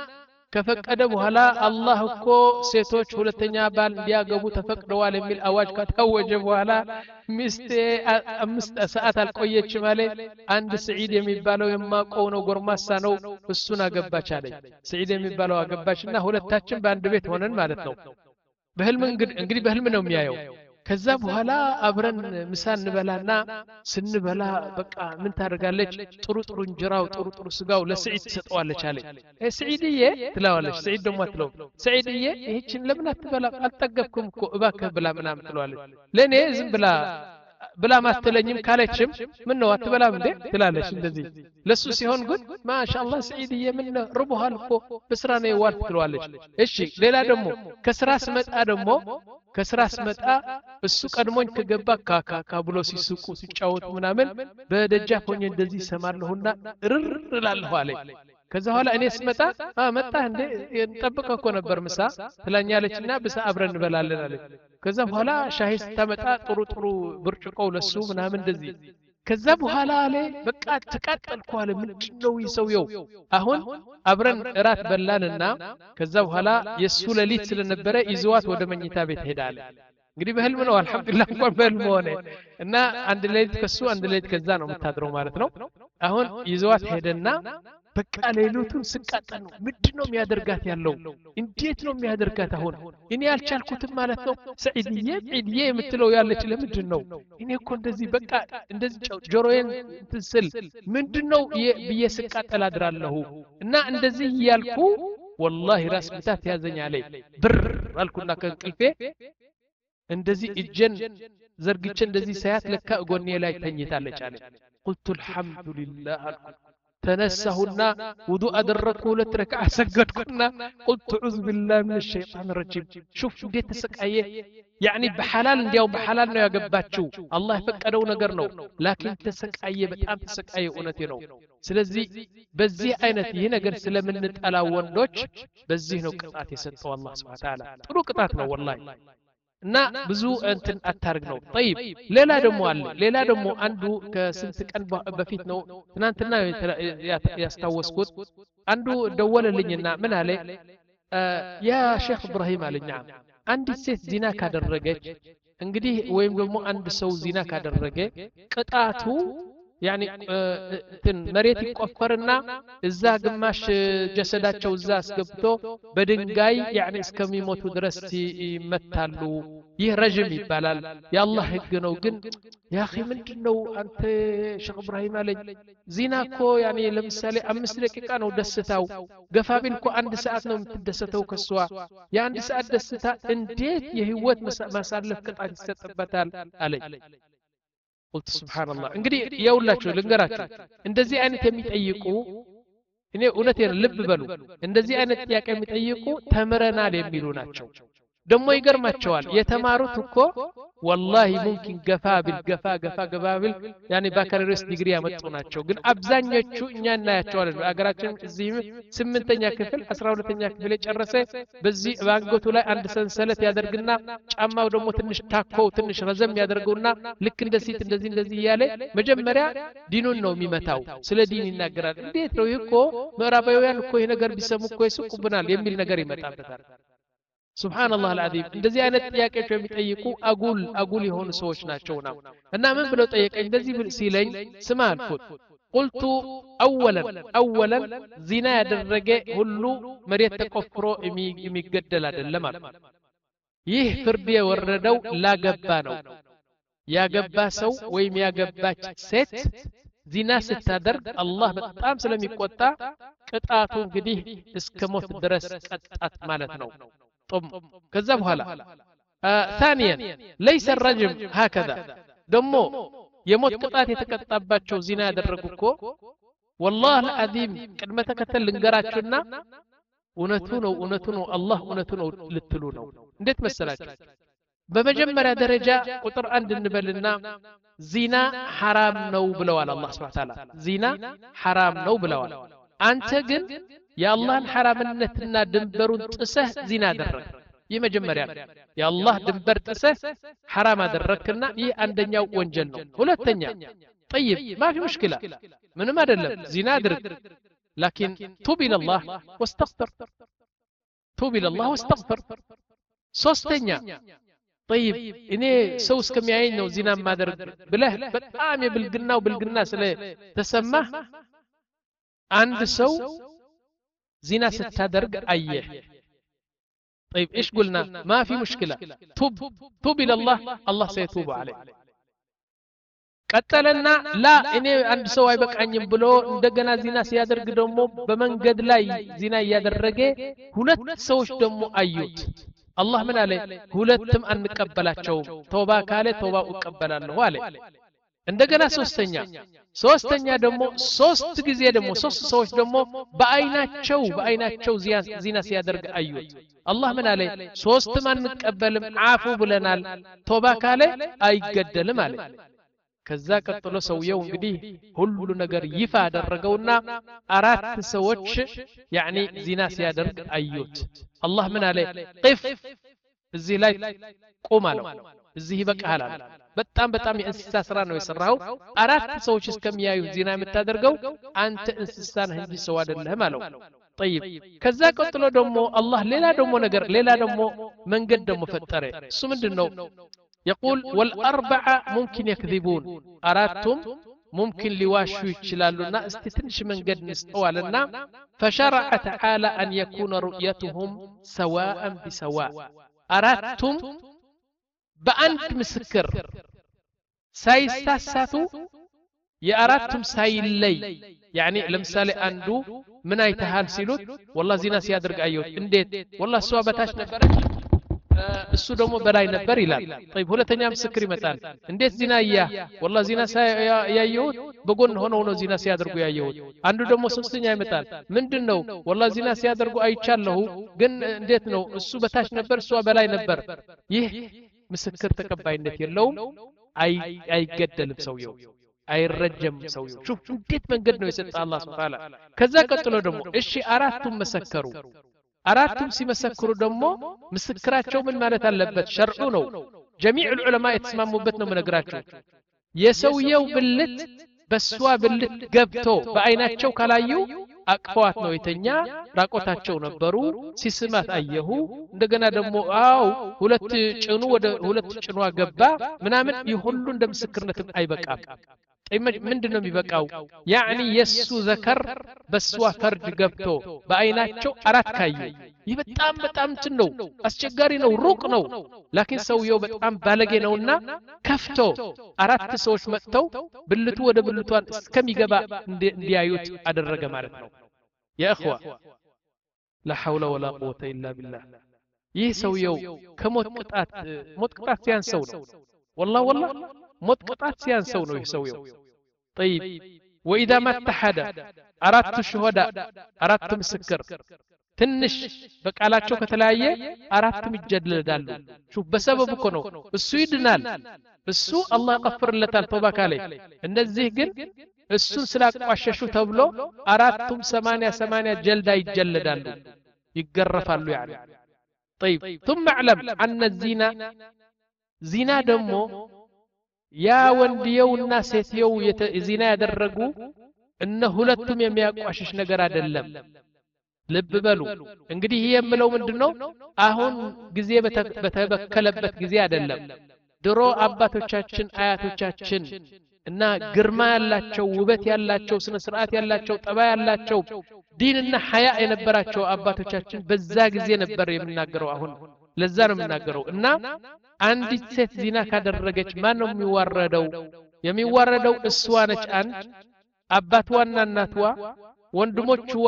S2: ከፈቀደ በኋላ አላህ እኮ ሴቶች ሁለተኛ ባል እንዲያገቡ ተፈቅደዋል የሚል አዋጅ ከታወጀ በኋላ ሚስቴ አምስት ሰዓት አልቆየች ማለት አንድ ሰዒድ የሚባለው የማውቀው ነው ጎርማሳ ነው እሱን አገባች አለኝ። ሰዒድ የሚባለው አገባችና ሁለታችን በአንድ ቤት ሆነን ማለት ነው። በህልም እንግዲህ በህልም ነው የሚያየው። ከዛ በኋላ አብረን ምሳ እንበላና ስንበላ በቃ ምን ታደርጋለች? ጥሩ ጥሩ እንጀራው ጥሩ ጥሩ ስጋው ለሰዒድ ትሰጠዋለች አለኝ። እህ ሰዒድዬ ትለዋለች። ሰዒድ ደግሞ አትለው። ሰዒድዬ ይህችን ለምን አትበላ? አልጠገብኩም እኮ እባክህ ብላ ምናምን ትለዋለች። ለኔ ዝም ብላ ብላ ማትለኝም ካለችም ምን ነው አትበላም እንዴ ትላለች። እንደዚህ ለሱ ሲሆን ግን ማሻአላህ ሰዒድዬ ምን ርቦሃል እኮ በስራ ነው የዋልክ ትለዋለች። እሺ ሌላ ደግሞ ከስራ ስመጣ ደግሞ ከስራ ስመጣ እሱ ቀድሞኝ ከገባ ካካካ ብሎ ሲስቁ ሲጫወቱ ምናምን በደጃፍ ሆኜ እንደዚህ ሰማለሁና እርር እላለሁ አለኝ። ከዛ በኋላ እኔ ስመጣ መጣ እንዴ እንጠብቀው እኮ ነበር ምሳ ትላኛለችና ብሳ አብረን እንበላለን አለኝ። ከዛ በኋላ ሻሂ ስታመጣ ጥሩ ጥሩ ብርጭቆው ለሱ ምናምን እንደዚህ ከዛ በኋላ አለ በቃ ተቃጠልኩ አለ። ምንድነው ይሰውየው? አሁን አብረን እራት በላንና ከዛ በኋላ የሱ ሌሊት ስለነበረ ይዘዋት ወደ መኝታ ቤት ሄዳለ። እንግዲህ በህልም ነው አልহামዱሊላህ እንኳን በህልም ሆነ እና አንድ ሌሊት ከሱ አንድ ሌሊት ከዛ ነው የምታድረው ማለት ነው። አሁን ይዘዋት ሄደና በቃ ሌሊቱን ስቃጠል ነው። ምንድነው የሚያደርጋት ያለው? እንዴት ነው የሚያደርጋት? አሁን እኔ ያልቻልኩትም ማለት ነው። ሰዒድዬ ሰዒድዬ የምትለው ያለች ለምንድን ነው? እኔ እኮ እንደዚህ በቃ እንደዚህ ጆሮዬን ትስል ምንድነው ብዬ ስቃጠል አድራለሁ እና እንደዚህ እያልኩ ወላሂ ራስ ምታት ያዘኝ አለኝ። ብር አልኩና ከእንቅልፌ እንደዚህ እጄን ዘርግቼ እንደዚህ ሳያት ለካ ጎኔ ላይ ተኝታለች አለኝ። قلت الحمد لله አልኩ። ተነሳሁና ውዱእ አደረኩ። ሁለት ረክዓ ሰገድኩና قلت اعوذ بالله من الشيطان الرجيم شوف እንዴት ተሰቃየ። يعني በሐላል እንዲያው በሐላል ነው ያገባችው አላህ የፈቀደው ነገር ነው። ላኪን ተሰቃየ፣ በጣም ተሰቃየ። እውነቴ ነው። ስለዚህ በዚህ አይነት ይሄ ነገር ስለምንጠላ ወንዶች በዚህ ነው ቅጣት የሰጠው አላህ Subhanahu Wa Ta'ala። ጥሩ ቅጣት ነው ወላሂ እና ብዙ እንትን አታርግ ነው። طيب ሌላ ደግሞ አለ። ሌላ ደግሞ አንዱ ከስንት ቀን በፊት ነው ትናንትና ያስታወስኩት። አንዱ ደወለልኝና ምን አለ? ያ ሼክ ኢብራሂም አለኝ አንዲት ሴት ዚና ካደረገች እንግዲህ ወይም ደግሞ አንድ ሰው ዚና ካደረገ ቅጣቱ يعني እንትን መሬት ይቆፈርና እዛ ግማሽ ጀሰዳቸው እዛ አስገብቶ በድንጋይ يعني እስከሚሞቱ ድረስ ይመታሉ። ይህ ረጅም ይባላል። የአላህ ህግ ነው። ግን ያ اخي ምንድነው አንተ ሼክ ኢብራሂም አለኝ ዚና እኮ يعني ለምሳሌ አምስት ደቂቃ ነው ደስታው። ገፋቢል እኮ አንድ ሰዓት ነው የምትደሰተው ከሷ። የአንድ ሰዓት ደስታ እንዴት የህይወት ማሳለፍ ቅጣት ይሰጥበታል አለኝ። قلت سبحان الله እንግዲህ ያውላችሁ ልንገራችሁ እንደዚህ አይነት የሚጠይቁ እኔ እውነቴን ልብ በሉ እንደዚህ አይነት ጥያቄ የሚጠይቁ ተምረናል የሚሉ ናቸው። ደግሞ ይገርማቸዋል የተማሩት እኮ والله ممكن ገፋ ቢል ገፋ ገፋ ገፋ ቢል يعني ባካሎሬስ ዲግሪ ያመጡ ናቸው። ግን አብዛኞቹ እኛ እናያቸዋለን አገራችን እዚህ ስምንተኛ ክፍል አስራ ሁለተኛ ክፍል የጨረሰ በዚህ ባንጎቱ ላይ አንድ ሰንሰለት ያደርግና ጫማው ደግሞ ትንሽ ታኮ ትንሽ ረዘም ያደርገውና ልክ እንደዚህ እንደዚህ እንደዚህ ያለ መጀመሪያ ዲኑን ነው የሚመታው። ስለ ዲን ይናገራል። እንዴት ነው ይሄ እኮ ምዕራባውያን እኮ ይሄ ነገር ቢሰሙ እኮ ይስቁብናል የሚል ነገር ይመጣበታል። ሱብሃንአላህ አልዓዚም እንደዚህ አይነት ጥያቄዎች የሚጠይቁ አጉል አጉል የሆኑ ሰዎች ናቸውና እና ምን ብለው ጠየቀኝ እንደዚህ ሲለኝ ስማ አልኩት قلت اولا اولا ዚና ያደረገ ሁሉ መሬት ተቆፍሮ የሚገደል አይደለም አልኩ። ይህ ፍርድ የወረደው ላገባ ነው። ያገባ ሰው ወይም ያገባች ሴት ዚና ስታደርግ አላህ በጣም ስለሚቆጣ ቅጣቱ እንግዲህ እስከ ሞት ድረስ ቀጣት ማለት ነው። كذا بهلا آه ثانيا ليس الرجم هكذا دمو يموت قطات يتقطعباچو زنا ያደረጉኮ والله العظيم قد ما تكتل لنገራችሁና እውነቱ ነው እውነቱ ነው አላህ እውነቱ ነው ልትሉ ነው። እንዴት መሰላችሁ? በመጀመሪያ ደረጃ ቁጥር አንድ እንበልና ዚና حرام ነው ብለዋል አላህ Subhanahu Wa Ta'ala። ዚና حرام ነው ብለዋል። አንተ ግን የአላህን ሐራምነትና ድንበሩን ጥሰህ ዚና አደረክ። ይህ መጀመሪያ የአላህ ድንበር ጥሰህ ሐራም አደረክና ይህ አንደኛው ወንጀል ነው። ሁለተኛ طيب ما في مشكلة ምንም አይደለም ዚና አድርግ ላኪን ቱብ ኢለላህ ወስተግፊር ቱብ ኢለላህ ወስተግፍር። ሶስተኛ طيب እኔ ሰው እስከሚያየኝ ነው ዚና ማደርግ ብለህ በጣም የብልግናው ብልግና ስለ ተሰማህ አንድ ሰው ዚና ስታደርግ አየህ طيب ايش قلنا ما في مشكلة توب توب الى الله الله سيتوب عليك ቀጠለና ላ እኔ አንድ ሰው አይበቃኝም ብሎ እንደገና ዚና ሲያደርግ ደግሞ በመንገድ ላይ ዚና ያደረገ ሁለት ሰዎች ደግሞ አዩት አላህ ምን አለ ሁለቱም አንቀበላቸው ተውባ ካለ ተውባው እቀበላለሁ አለ እንደገና ሶስተኛ ሶስተኛ ደግሞ ሶስት ጊዜ ደግሞ ሶስት ሰዎች ደግሞ በአይናቸው በአይናቸው ዚና ሲያደርግ አዩት አላህ ምን አለ ሶስትም አንቀበልም አፉ ብለናል ተውባ ካለ አይገደልም አለ ከዛ ቀጥሎ ሰውየው እንግዲህ ሁሉ ነገር ይፋ አደረገውና አራት ሰዎች ያኒ ዚና ሲያደርግ አዩት አላህ ምን አለ ቅፍ እዚህ ላይ ቁም አለው እዚህ ይበቃሃል አለ በጣም በጣም የእንስሳ ስራ ነው የሰራው አራት ሰዎች እስከሚያዩ ዚና የምታደርገው አንተ እንስሳ ነህ እንጂ ሰው አይደለህም አለው طيب ከዛ ቀጥሎ ደግሞ አላህ ሌላ ደግሞ ነገር ሌላ ደግሞ መንገድ ደግሞ ፈጠረ እሱ ምንድነው يقول والأربعة ممكن يكذبون أرادتم ممكن لواشو يتشلالنا استتنش من قد نستوالنا فشرع تعالى أن يكون رؤيتهم سواء بسواء أرادتم بأنت مسكر سايستاساتو يا أرادتم سايلي يعني لمثال أندو من أي تهال سيلوت والله زينا سيادرق أيوت انديت والله سوا بتاش نبرج እሱ ደግሞ በላይ ነበር ይላል طيب ሁለተኛ ምስክር ይመጣል እንዴት ዚና ያ والله ዚና ያየሁት በጎን ሆኖ ነው ዚና ሲያደርጉ ያየሁት አንዱ ደግሞ ሶስተኛ ይመጣል ምንድነው والله ዚና ሲያደርጉ አይቻለሁ ግን እንዴት ነው እሱ በታች ነበር እሷ በላይ ነበር ይህ ምስክር ተቀባይነት የለውም አይ አይገደልም ሰውየው አይረጀም ሰውየው ሹፍ እንዴት መንገድ ነው የሰጠ አላህ Subhanahu Wa Ta'ala ከዛ ቀጥሎ ደግሞ እሺ አራቱም መሰከሩ አራቱም ሲመሰክሩ ደግሞ ምስክራቸው ምን ማለት አለበት ሸርዑ ነው جميع العلماء የተስማሙበት ነው መነግራቸው የሰውየው ብልት በሷ ብልት ገብቶ በአይናቸው ካላዩ አቅፏት ነው የተኛ ራቆታቸው ነበሩ ሲስማት አየሁ እንደገና ደግሞ አው ሁለት ጭኑ ወደ ሁለት ጭኗ ገባ ምናምን ይሁሉ እንደ ምስክርነት አይበቃም ምንድነው የሚበቃው ያኒ የሱ ዘከር በሷ ፈርድ ገብቶ በአይናቸው አራት ካዩ ይህ በጣም በጣም እንትን ነው አስቸጋሪ ነው ሩቅ ነው ላኪን ሰውየው በጣም ባለጌ ነውና ከፍቶ አራት ሰዎች መጥተው ብልቱ ወደ ብልቷን እስከሚገባ እንዲያዩት አደረገ ማለት ነው ያ اخوا لا حول ولا قوه الا بالله ይህ ሰውየው ከሞት ቅጣት ሞት ቅጣት ሲያንሰው ነው والله والله ሞት ቅጣት ሲያንሰው ነው ይህ ሰውየው طيب واذا ما اتحد አራት شهداء አራት ምስክር ትንሽ በቃላቸው ከተለያየ አራቱም ይጀለዳሉ ሹፍ በሰበብ እኮ ነው እሱ ይድናል እሱ አላህ ይغفርለታል ተውባ ካለ እንደዚህ ግን እሱን ስላቋሸሹ ተብሎ አራቱም ሰማንያ ሰማንያ ጀልዳ ይጀለዳሉ ይገረፋሉ يعني طيب ثم اعلم ان الزنا زنا ደግሞ ያ ወንድየውና ሴትየው ዚና ያደረጉ እነ ሁለቱም የሚያቋሽሽ ነገር አይደለም ልብ በሉ እንግዲህ ይሄ የምለው ምንድነው አሁን ጊዜ በተበከለበት ጊዜ አይደለም ድሮ አባቶቻችን አያቶቻችን እና ግርማ ያላቸው ውበት ያላቸው ስነ ስርዓት ያላቸው ጠባ ያላቸው ዲንና ሐያ የነበራቸው አባቶቻችን በዛ ጊዜ ነበር የምናገረው አሁን ለዛ ነው የምናገረው እና አንዲት ሴት ዚና ካደረገች ማን ነው የሚዋረደው የሚዋረደው እሷ ነች አንድ አባቷና እናቷ ወንድሞቿ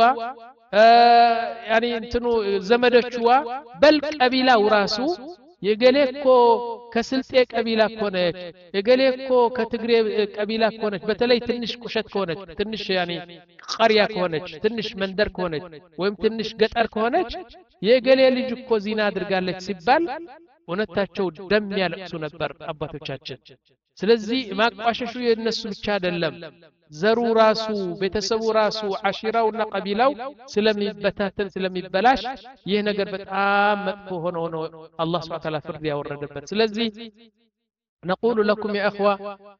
S2: ያኒ እንትኑ ዘመዶቿ በል ቀቢላው ራሱ የገሌኮ ከስልጤ ቀቢላ ኮነች የገሌኮ ከትግሬ ቀቢላ ኮነች በተለይ ትንሽ ቁሸት ኮነች ትንሽ ያኒ ቀሪያ ኮነች ትንሽ መንደር ኮነች ወይም ትንሽ ገጠር ኮነች የገሌ ልጅ እኮ ዚና አድርጋለች ሲባል ወነታቸው ደም ያለቅሱ ነበር አባቶቻችን ስለዚህ ማቋሸሹ የነሱ ብቻ አይደለም ዘሩ ራሱ ቤተሰቡ ራሱ አሽራውና ቀቢላው ስለሚበታተን ስለሚበላሽ ይህ ነገር በጣም መጥፎ ሆኖ ሆኖ አላህ Subhanahu Wa Ta'ala ፍርድ ያወረደበት ስለዚህ نقول لكم يا اخوه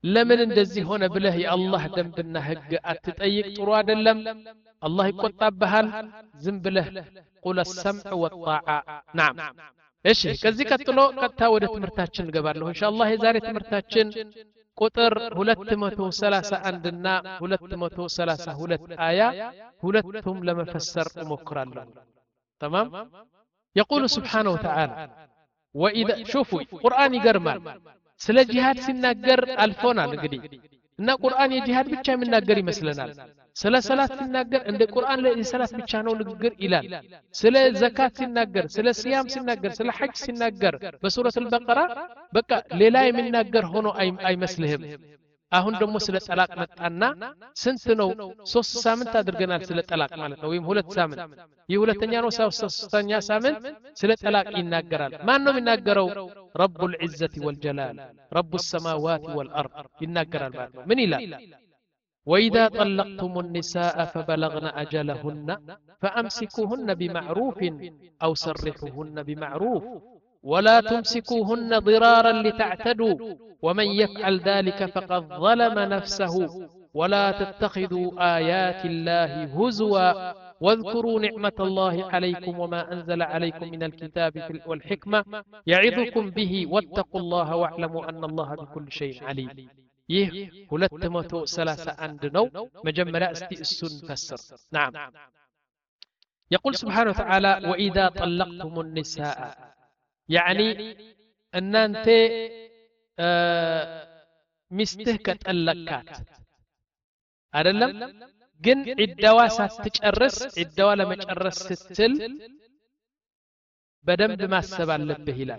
S2: ለምን እንደዚህ ሆነ ብለህ የአላህ ደንብና ህግ አትጠይቅ ጥሩ አይደለም አላህ ይቆጣብሃል ዝም ብለህ ቁል السمع والطاعة نعم እሺ ከዚህ ቀጥሎ ቀጥታ ወደ ትምህርታችን እንገባለን ኢንሻአላህ የዛሬ ትምህርታችን ቁጥር ሁለት መቶ ሰላሳ አንድ እና ሁለት መቶ ሰላሳ ሁለት አያ ሁለቱም ለመፈሰር እሞክራለሁ تمام يقول سبحانه وتعالى واذا شوفوا قرآن يገርማል ስለ ጂሃድ ሲናገር አልፎናል እንግዲህ እና ቁርአን የጂሃድ ብቻ የሚናገር ይመስለናል ስለ ሰላት ሲናገር እንደ ቁርአን ለሰላት ብቻ ነው ንግግር ይላል ስለ ዘካት ሲናገር ስለ ሲያም ሲናገር ስለ ሐጅ ሲናገር በሱረት አልበቀራ በቃ ሌላ የሚናገር ሆኖ አይመስልህም አሁን ደግሞ ስለ ጠላቅ መጣና ስንት ነው ሶስት ሳምንት አድርገናል ስለ ጠላቅ ማለት ነው ወይም ሁለት ሳምንት ይህ ሁለተኛ ነው ሶስተኛ ሳምንት ስለ ጠላቅ ይናገራል ማን ነው የሚናገረው رب العزة والجلال رب السماوات والأرض ينقر المعنى من إله وإذا طلقتم النساء فبلغن أجلهن فأمسكوهن بمعروف أو سرحوهن بمعروف ولا تمسكوهن ضرارا لتعتدوا ومن يفعل ذلك فقد ظلم نفسه ولا تتخذوا آيات الله هزوا واذكروا نعمة الله عليكم وما أنزل عليكم من الكتاب والحكمة يعظكم به واتقوا الله واعلموا أن الله بكل شيء عليم يه ሁለት መቶ ሰላሳ አንድ ነው መጀመሪያ እስቲ እሱን ፈስር نعم يقول سبحانه وتعالى وإذا طلقتم النساء يعني أن أنت مستህ ከጠለቃት አይደለም ግን ዒዳዋ ሳትጨርስ ዒዳዋ ለመጨረስ ስትል በደንብ ማሰብ አለብህ ይላል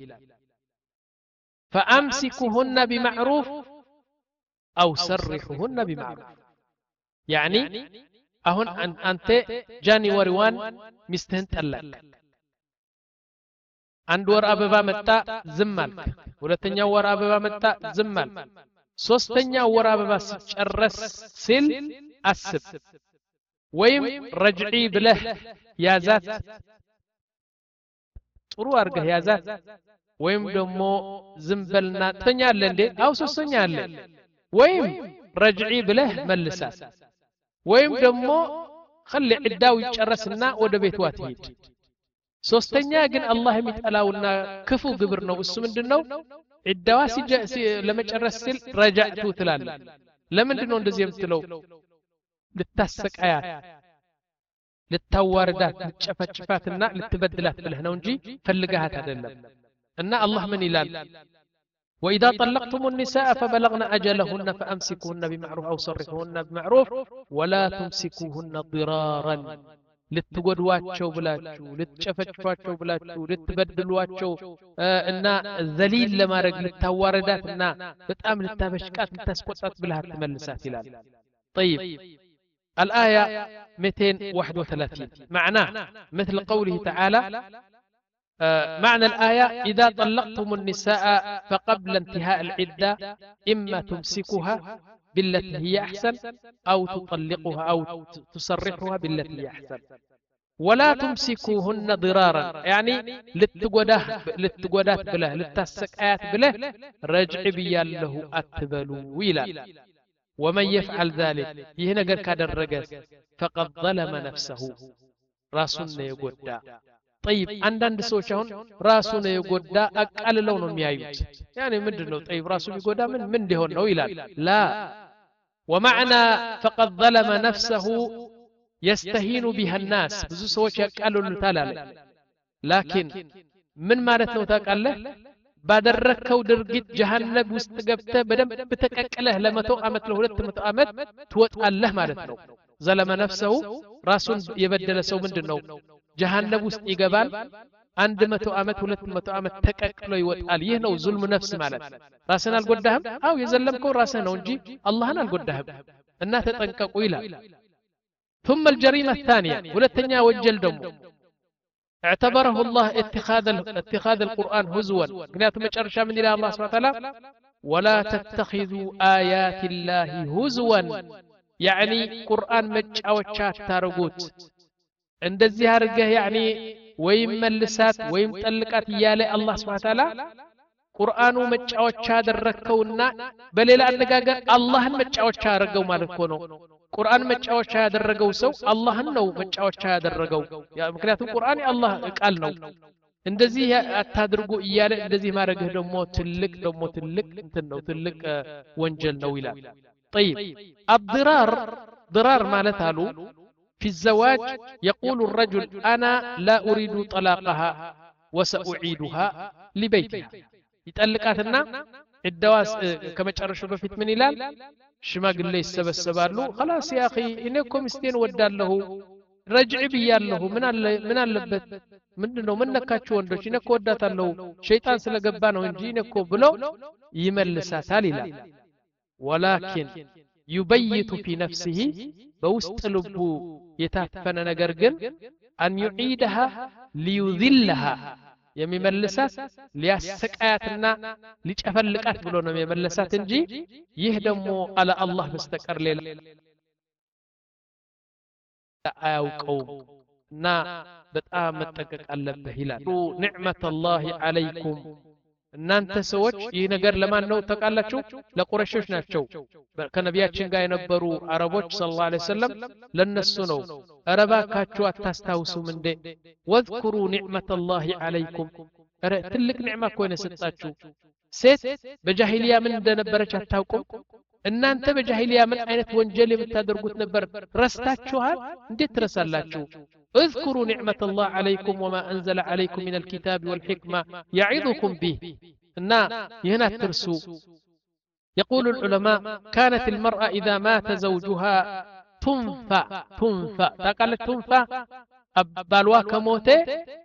S2: فأمسكوهن بمعروف أو سرحوهن بمعروف يعني أهون أنت جانيوري واحد مستهن ጠለቅ አንድ ወር አበባ መጣ ዝም አልክ ሁለተኛ ወር አበባ መጣ ዝም አልክ ሶስተኛ ወር አበባ ሲጨርስ ሲል አስብ ወይም ረጅዒ ብለህ ያዛት ጥሩ አርገህ ያዛት ወይም ደግሞ ዝም በልና ተኛለ እንዴ አው ሶስተኛ አለ ወይም ረጅዒ ብለህ መልሳት ወይም ደግሞ خلي ዒዳው ይጨርስና ወደ ቤቷ ትሄድ ሶስተኛ ግን አላህ የሚጠላውና ክፉ ግብር ነው እሱ ምንድነው ዒዳዋ ለመጨረስ ሲል ረጃዕቱ ትላለ ለምንድነው እንደዚህ የምትለው ልታሰቃያት ልታዋርዳት ልትጨፈጭፋትና ልትበድላት ብለህ ነው እንጂ ፈልገሃት አይደለም እና አላህ ምን ይላል وإذا طلقتم النساء فبلغن أجلهن فأمسكوهن بمعروف أو سرحوهن بمعروف ولا تمسكوهن ضرارا ልትጎድዋቸው ብላችሁ ልትጨፈጭፏቸው ብላችሁ ልትበድሏቸው እና ዘሊል ለማድረግ ልታዋረዳትና በጣም ልታበሽቃት ልታስቆጣት ብለህ አትመልሳት ይላል طيب الآية مئتين وواحد وثلاثين معناه مثل قوله تعالى معنى الآية إذا طلقتم النساء فقبل انتهاء العدة إما تمسكها بالتي هي أحسن أو تطلقها أو تسرحها بالتي هي أحسن ولا تمسكوهن ضرارا يعني للتقوده للتقودات بله للتسكآت بله رجع بياله أتبلو ويلا ومن يفعل ذلك يهنا قال كادر رقص فقد ظلم نفسه راسنا يقودا طيب عندنا سوچ هون راسنا يقودا أقل لونه ميايوت يعني من دنو طيب راسنا يقودا من من دهون نو يلا لا ومعنى فقد ظلم نفسه يستهين بها الناس بزو سوچ يقالوا لتالال لكن من معناتنو تاقاله ባደረከው ድርጊት ጀሃነም ውስጥ ገብተህ በደንብ በተቀቀለህ ለመቶ አመት ለሁለት መቶ አመት ትወጣለህ ማለት ነው ዘለመ ነፍሰው ራሱን የበደለ ሰው ምንድነው ጀሃነም ውስጥ ይገባል አንድ መቶ አመት ሁለት መቶ አመት ተቀቅሎ ይወጣል ይህ ነው ዙልም ነፍስ ማለት ራስን አልጎዳህም አው የዘለምከው ራስህ ነው እንጂ አላህን አልጎዳህም እና ተጠንቀቁ ይላል ثم الجريمه الثانيه ሁለተኛ ወንጀል ደግሞ اعتبره الله اتخاذ اتخاذ القرآن هزوا قناتو مጨረሻ ምን ይላል አላህ Subhanahu Wa Ta'ala ولا تتخذوا آيات الله هزوا يعني قرآن መጫወቻ ታርጉት እንደዚህ አርገህ يعني ወይም መልሳት ወይም ጠልቃት ይያለ አላህ Subhanahu Wa Ta'ala ቁርአኑ መጫወቻ ያደረከውና በሌላ አነጋገር አላህን መጫወቻ ያደረገው ማለት ነው። ቁርአን መጫወቻ ያደረገው ሰው አላህን ነው መጫወቻ ያደረገው። ምክንያቱም ቁርአን የአላህ ቃል ነው። እንደዚህ አታድርጉ እያለ እንደዚህ ማድረግህ ደግሞ ትልቅ ደግሞ ትልቅ እንትን ነው ትልቅ ወንጀል ነው ይላል። طيب الضرار ضرار ማለት አሉ في الزواج يقول الرجل أنا لا أريد طلاقها وسأعيدها لبيتها يطلقاتنا الدواس ከመጨረሻው በፊት ምን ይላል? ሽማግሌ ይሰበሰባሉ። خلاص يا اخي እኔ እኮ ሚስቴን ወዳለሁ ረጅዕ ብያለሁ ምን አለ ምን አለበት ምንድነው ምን ነካችሁ ወንዶች እኔ እኮ ወዳታለሁ ሸይጣን ስለገባ ነው እንጂ እኔ እኮ ብሎ ይመልሳታል ይላል። ولكن يبيت في نفسه በውስጥ ልቡ የታፈነ ነገር ግን أن يعيدها ليذلها የሚመልሳት ሊያሰቃያትና ሊጨፈልቃት ብሎ ነው የሚመልሳት እንጂ ይህ ደግሞ አለ አላህ በስተቀር ሌላ አያውቀውም እና በጣም መጠንቀቅ አለብህ ይላል። ኒዕመተላሂ ዐለይኩም እናንተ ሰዎች ይህ ነገር ለማን ነው ታውቃላችሁ? ለቁረይሾች ናቸው። ከነቢያችን ጋር የነበሩ አረቦች ሰለላሁ ዐለይሂ ወሰለም ለነሱ ነው። ኧረ እባካችሁ አታስታውሱም እንዴ? ወዝኩሩ ኒዕመተላሂ ዐለይኩም ኧረ ትልቅ ኒዕማ እኮ ነው የሰጣችሁ። ሴት በጃሂልያ ምን እንደነበረች አታውቁም? እናንተ በጃሂልያ ምን አይነት ወንጀል የምታደርጉት ነበር ረስታችኋል? እንዴት ትረሳላችሁ? اذكروا نعمة الله عليكم وما أنزل عليكم من الكتاب والحكمة يعظكم به إن هنا ترسو. يقول العلماء كانت المرأة إذا مات زوجها تنفى تنفى قالت تنفى بالواك موتة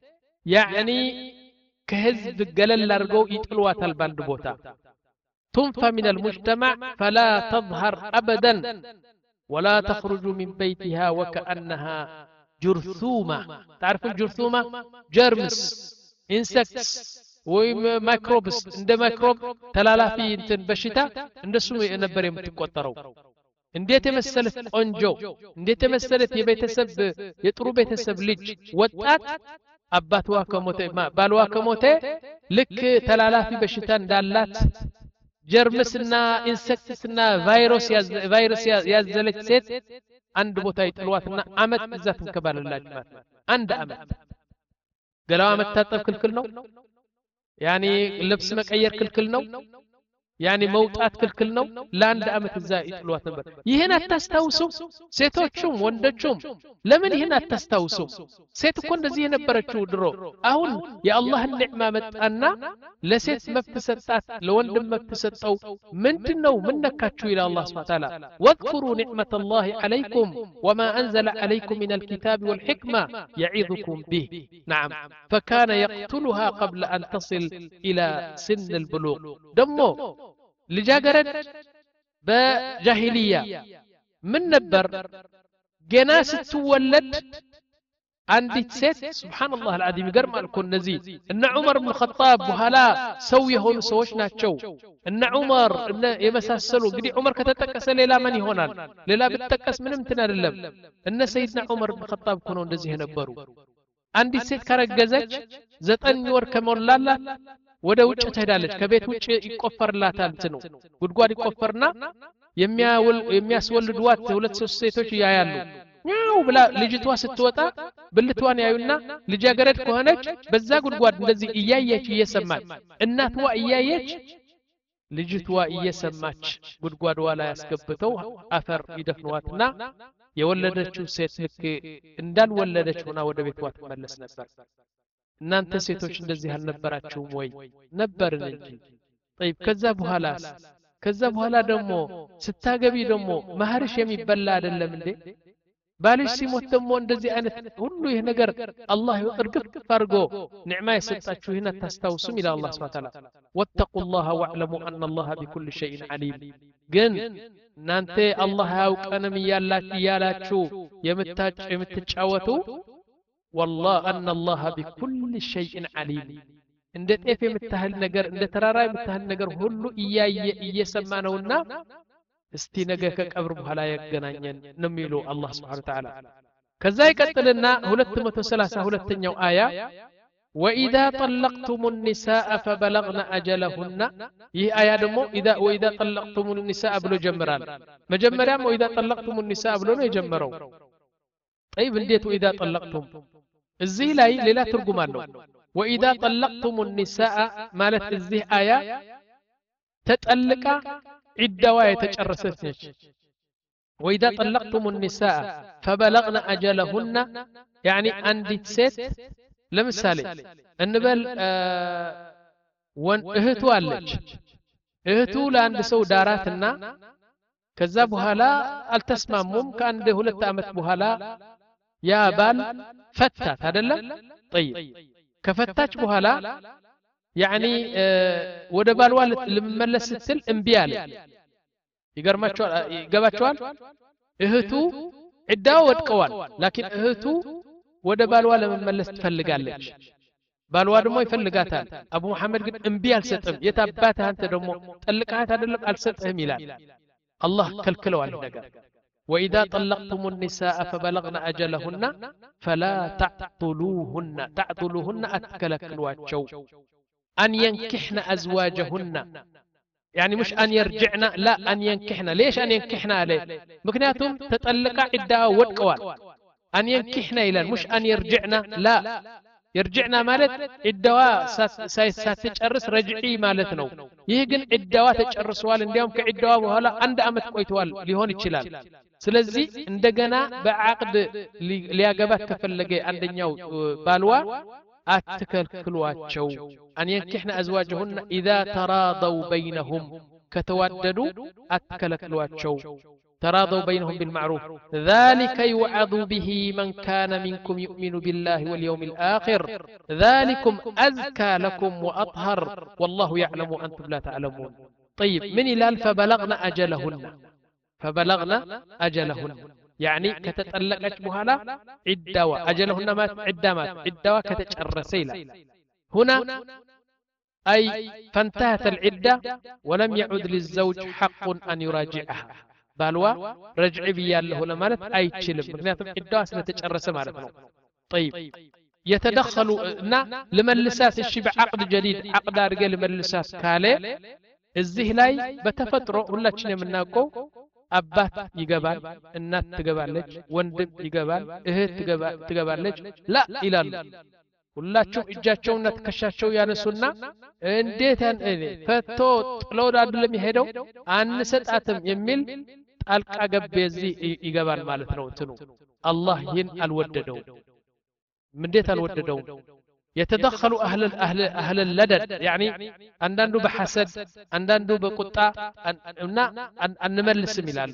S2: يعني كهزب قلل لرقو يتلوات البلد بوتا تنفى من المجتمع فلا تظهر أبدا ولا تخرج من بيتها وكأنها جرثومة. تعرف الجرثومة؟ جرمس انسكتس وميكروبس عند ميكروب تلالافي انتن بشتا اندسو ينبر يمتقطروا እንዴት የመሰለት ቆንጆ እንዴት የመሰለት የቤተሰብ የጥሩ ቤተሰብ ልጅ ወጣት አባቷ ከሞተ ባልዋ ከሞተ ልክ ተላላፊ በሽታ እንዳላት ጀርምስና ኢንሴክትስና ቫይረስ ቫይረስ ያዘለች ሴት አንድ ቦታ ይጥሏትና አመት ብዛት እንከባለላችሁ ማለት አንድ አመት ገላዋ መታጠብ ክልክል ነው። ያኒ ልብስ መቀየር ክልክል ነው። ያኒ መውጣት ክልክል ነው። ለአንድ አመት እዛ ይጥሏት ነበር። ይሄን አታስታውሱ? ሴቶቹም ወንዶቹም ለምን ይሄን አታስታውሱ? ሴት እኮ እንደዚህ የነበረችው ድሮ። አሁን የአላህን ኒዕማ መጣና ለሴት መብት ሰጣት፣ ለወንድም መብት ሰጠው። ምንድነው ምን ነካችሁ? ኢላ አላህ ሱብሓነሁ ወተዓላ ወዝኩሩ ኒዕመተላሂ ዐለይኩም ወማ አንዘለ ዐለይኩም ሚነል ኪታቢ ወልሒክማ የዒዙኩም ቢህ ነዓም ፈካነ የቅቱሉሃ ቀብለ አን ተሲል ኢላ ሲኒል ብሉግ ደሞ ልጃገረድ በጃሂልያ ምን ነበር ገና ስትወለድ አንዲት ሴት ሱብሃንአላህ አልዓዚም ይገርማል እኮ እነዚህ እነ ዑመር ኢብኑ ኸጣብ በኋላ ሰው የሆኑ ሰዎች ናቸው። እነ ዑመር እነ የመሳሰሉ እንግዲህ ዑመር ከተጠቀሰ ሌላ ማን ይሆናል? ሌላ ብትጠቀስ ምንም እንትን አይደለም። እነ ሰይድና ዑመር ኢብኑ ኸጣብ እኮ ነው እንደዚህ የነበሩ። አንዲት ሴት ካረገዘች ዘጠኝ ወር ከሞላላት ወደ ውጭ ትሄዳለች። ከቤት ውጭ ይቆፈርላታል። እንትኑ ጉድጓድ ይቆፈርና የሚያወል የሚያስወልዱዋት ሁለት ሶስት ሴቶች ያያሉ። ያው ብላ ልጅቷ ስትወጣ ብልቷን ያዩና ልጃገረድ ከሆነች በዛ ጉድጓድ እንደዚህ እያየች እየሰማች እናትዋ እያየች ልጅቷ እየሰማች ጉድጓድዋ ላይ ያስገብተው አፈር ይደፍኗትና የወለደችው ሴት ልክ እንዳልወለደች ሆና ወደ ቤቷ ትመለስ ነበር። እናንተ ሴቶች እንደዚህ አልነበራችሁም ወይ? ነበርን እንጂ። طيب ከዛ በኋላ ከዛ በኋላ ደግሞ ስታገቢ ደግሞ ማህርሽ የሚበላ አይደለም እንዴ? ባልሽ ሲሞት ደግሞ እንደዚህ አይነት ሁሉ ይሄ ነገር አላህ ይርግፍ አድርጎ ኒዕማ የሰጣችሁ ይሄን አታስታውሱም? ኢላ አላህ ሱብሓነሁ ወተዓላ ወተቁላህ ወዕለሙ አነ አላህ ቢኩል ሸይን ዓሊም። ግን እናንተ አላህ ያውቀንም እያላችሁ የምትጫወቱ والله أن الله بكل شيء عليم እንደ ጤፍ የምታህል ነገር እንደ ተራራ የምታህል ነገር ሁሉ እያየ እየሰማነውና እስቲ ነገ ከቀብር በኋላ ያገናኘን ነው የሚለው አላህ Subhanahu Wa Ta'ala። ከዛ ይቀጥልና ሁለት መቶ ሰላሳ ሁለተኛው አያ وإذا طلقتم النساء فبلغن أجلهن ይህ አያ ደግሞ إذا وإذا طلقتم النساء ብሎ ጀምራል መጀመሪያም وإذا طلقتم النساء ብሎ ነው የጀመረው طيب እንዴት وإذا طلقتم እዚህ ላይ ሌላ ትርጉም አለው وإذا طلقتم النساء ማለት እዚህ አያ ተጠልቃ ዒዳዋ የተጨረሰች ነች وإذا طلقتم النساء فبلغن أجلهن يعني አንዲት ሴት ለምሳሌ እንበል ወን እህቱ አለች እህቱ ለአንድ ሰው ዳራትና ከዛ በኋላ አልተስማሙም ከአንድ ሁለት ዓመት በኋላ ያ ባል ፈታት አይደለም طيب ከፈታች በኋላ يعني ወደ ባልዋ ልመለስ ስትል እምቢ አለ ይገርማቸዋል ይገባቸዋል እህቱ ዒዳው ወድቀዋል ላኪን እህቱ ወደ ባልዋ ለመመለስ ትፈልጋለች ባልዋ ደግሞ ይፈልጋታል አቡ መሐመድ ግን እምቢ አልሰጥም የታባተ አንተ ደግሞ ጠልቃት አይደለም አልሰጥህም ይላል አላህ ከልክለዋል ነገር وإذا طلقتم النساء فبلغن أجلهن فلا تعطلوهن تعطلوهن أتكلكلواتشو أن ينكحن أزواجهن يعني مش أن يرجعن لا أن ينكحن ليش أن ينكحن عليه مكنياتهم تطلق عدة ودقوال أن ينكحن إلى مش أن يرجعن لا يرجعنا مالت الدواء ساتجرس رجعي مالتنا يهجن الدواء تجرس وال اليوم كالدواء وهلا عند أمت قويتوال لهون الشلال سلزي عندنا بعقد لياقبات كفلقي عندنا بالوا أتكلكلواتشو أن ينكحن أزواجهن إذا تراضوا بينهم كتوددوا أتكلكلواتشو تراضوا بينهم بالمعروف ذلك يوعظ به من كان منكم يؤمن بالله واليوم الآخر ذلكم أزكى لكم وأطهر والله يعلم وأنتم لا تعلمون طيب من إلال فبلغنا أجلهن فبلغنا أجلهن يعني كتتألقت بهلا عدوا أجلهن مات عدامات عدوا كتتشرسيلا هنا أي فانتهت العدة ولم يعد للزوج حق أن يراجعها بالوا رجع بياله لمالت أي تشلم مكنياتهم عدوا سنتجرس مالتنا طيب يتدخل نا لملسات الشبع عقد جديد عقد رجال لملسات كالي الزهلاي بتفترو ولا تشني مناكو አባት ይገባል እናት ትገባለች ወንድም ይገባል እህት ትገባለች ላ ይላሉ ሁላችሁም እጃቸውና ተከሻቸው ያነሱና እንዴት እኔ ፈቶ ጥለው አይደለም ይሄደው አንሰጣትም የሚል ጣልቃ ገብ የዚህ ይገባል ማለት ነው እንትኑ አላህ ይህን አልወደደው እንዴት አልወደደው يتدخل أهل أهل أهل اللدد يعني عندنا بحسد عندنا بقطع أن نملس ملال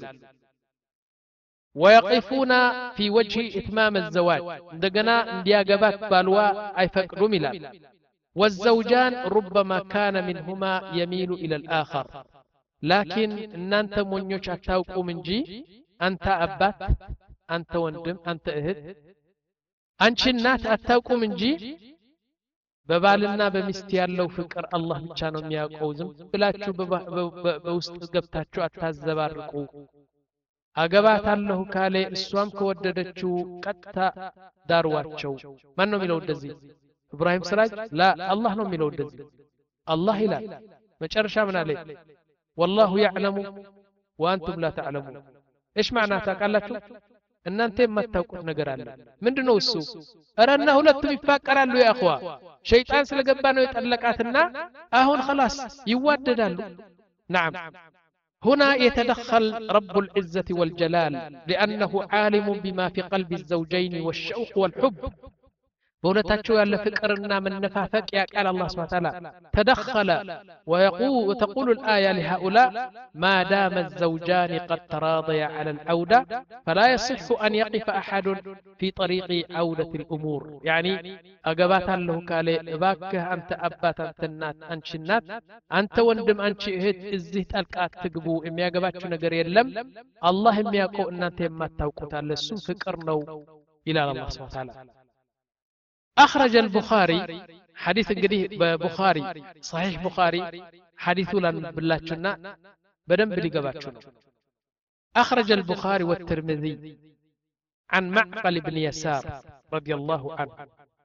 S2: ويقفون في وجه إتمام الزواج عندنا دياجبات بالوا أي فكروا ملال والزوجان ربما كان منهما يميل إلى الآخر لكن إن أنت منيوش أتاوكو من جي أنت أبات أنت وندم أنت إهد أنش النات أتاوكو من جي በባልና በሚስት ያለው ፍቅር አላህ ብቻ ነው የሚያውቀው ዝም ብላችሁ በውስጥ ገብታችሁ አታዘባርቁ አገባታለሁ ካለ እሷም ከወደደችው ቀጥታ ዳርዋቸው ማን ነው የሚለው እንደዚህ ኢብራሂም ስራጅ ላ አላህ ነው የሚለው እንደዚህ አላህ ይላል መጨረሻ ምን አለ والله يعلم وانتم لا تعلمون ايش معنى ታውቃላችሁ እናንተ የማታውቁት ነገር አለ ምንድነው እሱ አረና ሁለቱም ይፋቀራሉ ያ اخوا ሸይጣን ስለገባ ነው የጠለቃትና አሁን خلاص ይዋደዳሉ نعم هنا يتدخل رب العزة والجلال لأنه عالم بما في قلب الزوجين والشوق والحب بولتاتشو يالا فكرنا من نفافك يا قال الله سبحانه وتعالى تدخل ويقول وتقول الآية لهؤلاء ما دام الزوجان قد تراضيا على العودة فلا يصح أن يقف أحد في طريق عودة الأمور يعني أقبات له قال باك أنت أبات أنت النات أنت النات أنت وندم أنت إهد إزيت ألقات تقبو إم يقبات شو نقر يلم الله إم يقو أن أنت ما توقت على السوء فكرنو إلى الله سبحانه وتعالى أخرج البخاري حديث قديه بخاري صحيح بخاري حديث لن بلاتشنا بدن بلقباتشنا أخرج البخاري والترمذي عن معقل بن يسار رضي الله عنه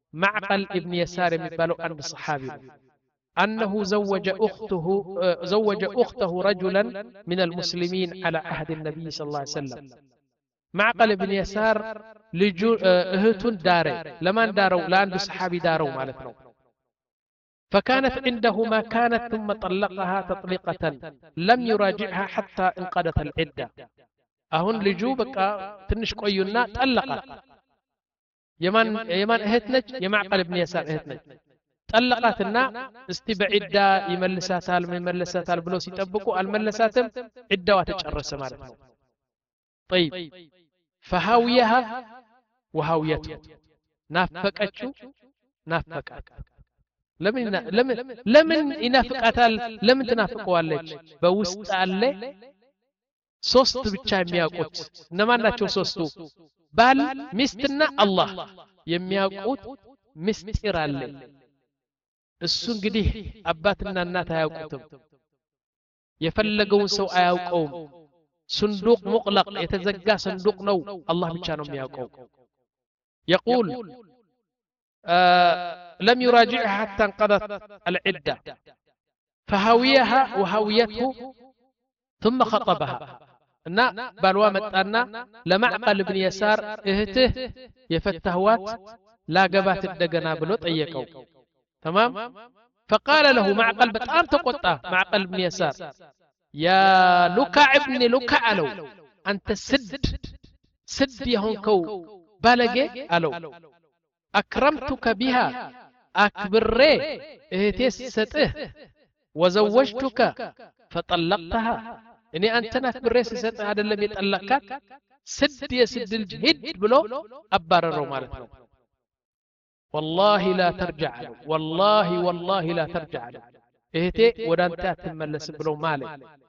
S2: معقل ابن يسار የሚባለው አንድ صحابي أنه زوج أخته زوج أخته رجلا من المسلمين على عهد النبي صلى الله عليه وسلم معقل ابن يسار لجو اهتون داري لما داروا لأنه صحابي داروا مالتنا فكانت عنده ما كانت ثم طلقها تطليقة لم يراجعها حتى انقضت العدة أهون لجو بقى تنش قيونا طلقت يمان يمان اهتنج يمعقل ابن يسار اهتنج طلقاتنا استي بعدة يملساتال من يملساتال بلو سيطبقوا الملساتم عدة وتጨረሰ ማለት ነው طيب فهاويها وهاويته نافقچو نافقات ለምን ለምን ለምን ይናፍቃታል ለምን ትናፍቀዋለች በውስጥ አለ ሶስት ብቻ የሚያውቁት እነማን ናቸው ሶስቱ ባል ሚስትና አላህ የሚያውቁት ምስጢር አለ እሱ እንግዲህ አባትና እናት አያውቁትም የፈለገውን ሰው አያውቀውም صندوق مغلق يتزجى صندوق نو الله ብቻ ነው የሚያውቀው يقول آه لم يراجعها حتى انقضت العدة فهويها وهويته ثم خطبها እና ባልዋ መጣና ለማዕቀል ابن يسار እህትህ የፈታህዋት ላገባት እንደገና ብሎ ጠየቀው تمام فقال له معقل በጣም ተቆጣ معقل ابن يسار يا لكع ابن لكع له أنت سد سد يهونكو بالغي ألو أكرمتك بها أكبري اهتيس سته وزوجتك فطلقتها إني أنت أكبري سته هذا اللي يطلقك سد يسد الجهد بلو أبار مالتنا والله لا ترجع له والله والله لا ترجع له اهتي ودانتا تملس بلو مالي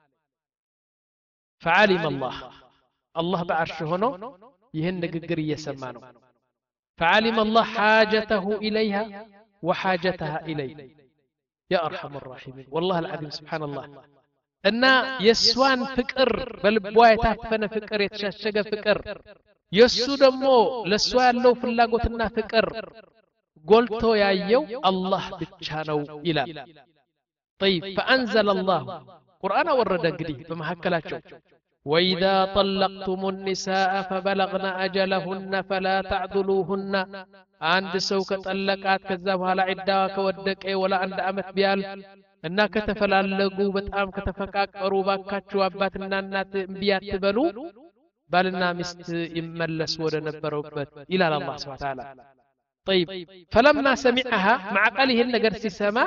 S2: فعلم الله الله بعرشه هنا يهن نققر يسمانه فعلم الله حاجته إليها وحاجتها إليه يا أرحم الراحمين والله العظيم سبحان الله أن يسوان فكر بل بواي تافن فكر يتشاشق فكر يسو دمو لسوان لو فلاقوتنا فكر قلتو يا يو الله بتشانو إلى طيب فأنزل الله قرآن ورد قديه بمحكلاته وإذا طلقتم النساء فبلغن أجلهن فلا تعذلوهن عند سوك طلقات كذبها لعداك ودك ولا عند أمت بيال إنك تفلالقوا بتأم كتفكاك أروباكاتشو أباتنا النات انبيات تبلو بالنا مست يملس ودنبروبت إلى الله سبحانه وتعالى طيب فلما سمعها مع قاله النقرس السماء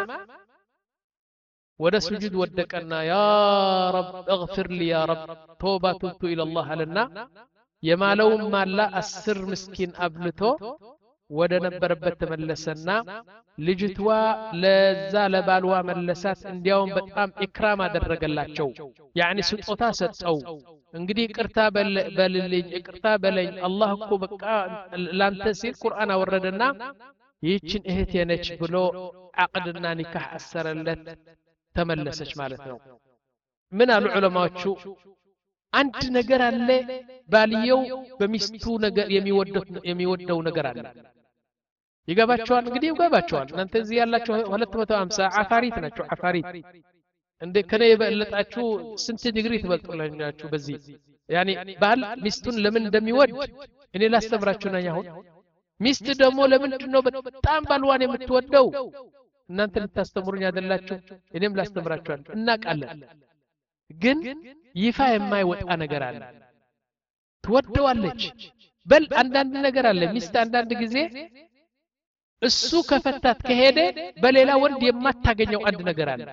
S2: ودا سجود ودكنا يا رب اغفر لي يا رب توبة تبت إلى الله لنا يمالو ما لا السر مسكين أبلتو ودا نبربت ملسنا لجتوا لزال بالوا ملسات انديوم بتقام إكراما درق الله شو يعني ستوتا ستو انقدي اقرتا بللين اقرتا بلين الله كو بقى لان تسير قرآن وردنا يتشن اهتي نج بلو عقدنا نكاح أسر اللت تملسش مالتنا من العلماء شو አንድ ነገር አለ ባልየው በሚስቱ ነገር የሚወደው የሚወደው ነገር አለ ይገባቸዋል እንግዲህ ይገባቸዋል እናንተ እዚህ ያላችሁ ሁለት መቶ ሃምሳ አፋሪት ናቸው አፋሪት እንደ ከኔ የበለጣችሁ ስንት ዲግሪ ትበልጡላችሁ በዚህ ያኒ ባል ሚስቱን ለምን እንደሚወድ እኔ ላስተምራችሁ ነኝ አሁን ሚስት ደግሞ ለምንድን ነው በጣም ባልዋን የምትወደው እናንተ ልታስተምሩኝ አይደላችሁ እኔም ላስተምራችሁ እናቃለን ግን ይፋ የማይወጣ ነገር አለ ትወደዋለች በል አንዳንድ ነገር አለ ሚስት አንዳንድ ጊዜ እሱ ከፈታት ከሄደ በሌላ ወንድ የማታገኘው አንድ ነገር አለ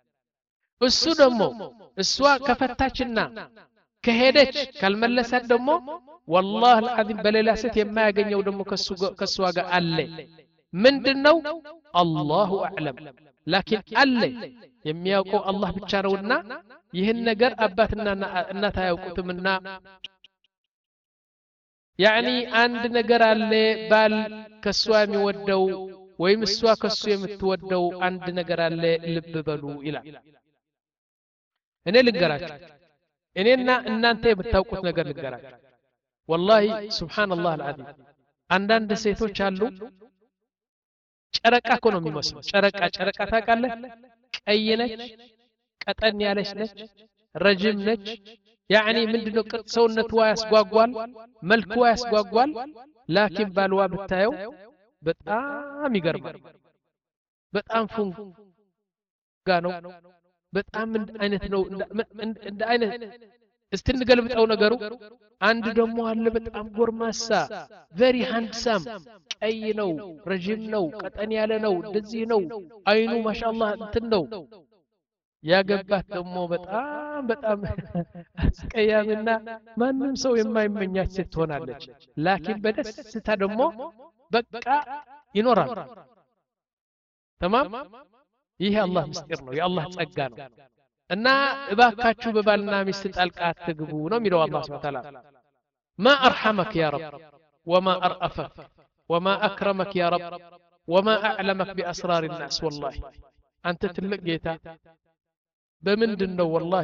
S2: እሱ ደግሞ እሷ ከፈታችና ከሄደች ካልመለሳት ደግሞ والله العظيم በሌላ ሴት የማያገኘው ደግሞ ከሱ ከሷ ጋር አለ ምንድነው አላሁ አዕለም ላኪን አለ የሚያውቀው አላህ ብቻ ነውና ይህን ነገር አባትና እናት አያውቁትምና ያኒ አንድ ነገር አለ ባል ከሷ የሚወደው ወይም እሷ ከሱ የምትወደው አንድ ነገር አለ ልብ በሉ ይላል እኔ ልንገራችሁ እኔና እናንተ የምታውቁት ነገር ልንገራችሁ والله سبحان الله العظيم አንዳንድ ሴቶች አሉ ጨረቃ እኮ ነው የሚመስለው ጨረቃ ጨረቃ ታውቃለህ ቀይ ነች ቀጠን ያለች ነች ረጅም ነች ያኒ ምንድነው ቅርጽ ሰውነቷ ያስጓጓል መልኳ ያስጓጓል ላኪን ባልዋ ብታየው በጣም ይገርማል በጣም ፉንጋ ነው በጣም አይነት ነው እንደ አይነት እስትንገልብጠው ነገሩ አንድ ደግሞ አለ በጣም ጎርማሳ very handsome ቀይ ነው ረጅም ነው ቀጠን ያለ ነው እንደዚህ ነው አይኑ ማሻአላህ እንትን ነው ያገባት ደግሞ በጣም በጣም አስቀያምና ማንም ሰው የማይመኛት ሴት ትሆናለች ላኪን በደስታ ደግሞ በቃ ይኖራል تمام ይሄ አላህ ምስጢር ነው የአላህ ጸጋ ነው እና እባካችሁ በባልና ሚስት ጣልቃ አትግቡ ነው የሚለው አላህ Subhanahu Wa Ta'ala ما ارحمك يا رب وما ارأفك وما اكرمك يا رب وما اعلمك باسرار الناس والله انت ትልቅ ጌታ በምንድነው والله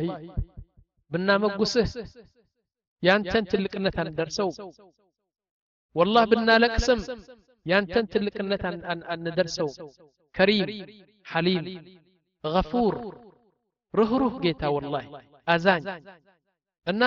S2: ብናመጉስህ ያንተን ትልቅነት አንደርሰው والله ብናለቅስም ያንተን ትልቅነት አንደርሰው كريم حليم غفور رهروه ጌታ والله አዛኝ እና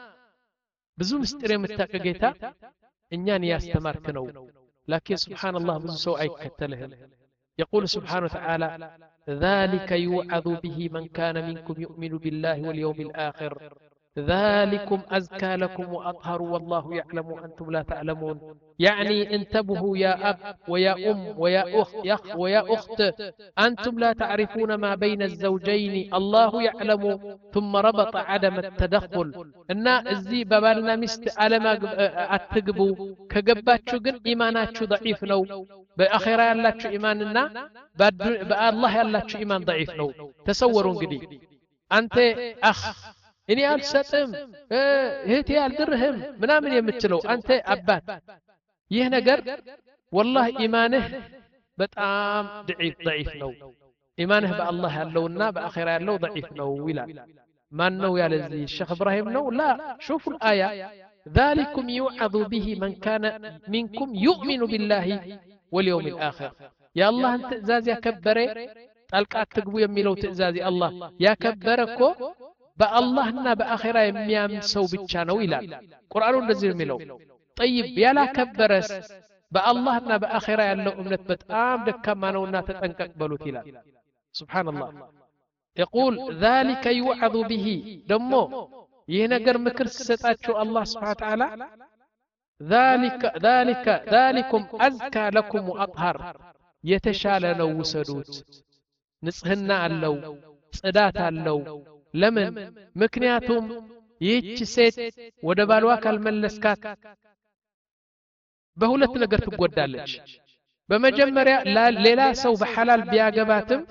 S2: ብዙ ምስጢር የምታውቅ ጌታ እኛን ያስተማርክ ነው لكن سبحان الله ብዙ ሰው አይከተልህም يقول سبحانه وتعالى ذلك يوعظ به من كان منكم يؤمن بالله واليوم الآخر ذلكم أزكى لكم وأطهر والله يعلم وأنتم لا تعلمون يعني انتبهوا يا أب ويا أم ويا أخت يخ ويا أخت أنتم لا تعرفون ما بين الزوجين الله يعلم ثم ربط عدم التدخل إن الزي ببالنا مست على ما أتقبوا كجباتشو جن إيماناتشو ضعيف نو بآخرة يالاتشو إيماننا بالله يالاتشو إيمان ضعيف نو تصورون قدي أنت أخ እኔ አልሰጥም እህቴ አልድርህም ምናምን የምትለው አንተ አባት ይህ ነገር والله ኢማንህ በጣም ضعيف ضعيف ነው ኢማንህ በአላህ ያለውና በአኺራ ያለው ضعيف ነው ይላል ማን ነው ያለዚህ ሼኽ ኢብራሂም ነው ላ شوفوا الآية ذلكم يوعظ به من كان منكم يؤمن بالله واليوم الآخر يا الله ትእዛዝ ያከበረ ጣልቃ አትግቡ የሚለው ትእዛዝ አላህ ያከበረኮ በአላህና በአኺራ የሚያምን ሰው ብቻ ነው ይላል ቁርአኑ እንደዚህ የሚለው طيب ያላከበረስ በአላህና በአኺራ ያለው እምነት በጣም ደካማ ነውና ተጠንቀቅ በሉት ይላል سبحان الله يقول ذلك يوعظ به ደሞ ይህ ነገር ምክር ሲሰጣቸው አላህ Subhanahu Wa Ta'ala ذلك ذلك ذلكم أزكى لكم وأطهر የተሻለ ነው ውሰዱት ንጽህና አለው ጽዳት አለው ለምን ምክንያቱም ይህች ሴት ወደ ባልዋ ካልመለስካት በሁለት ነገር ትጎዳለች በመጀመሪያ ሌላ ሰው በሐላል ቢያገባትም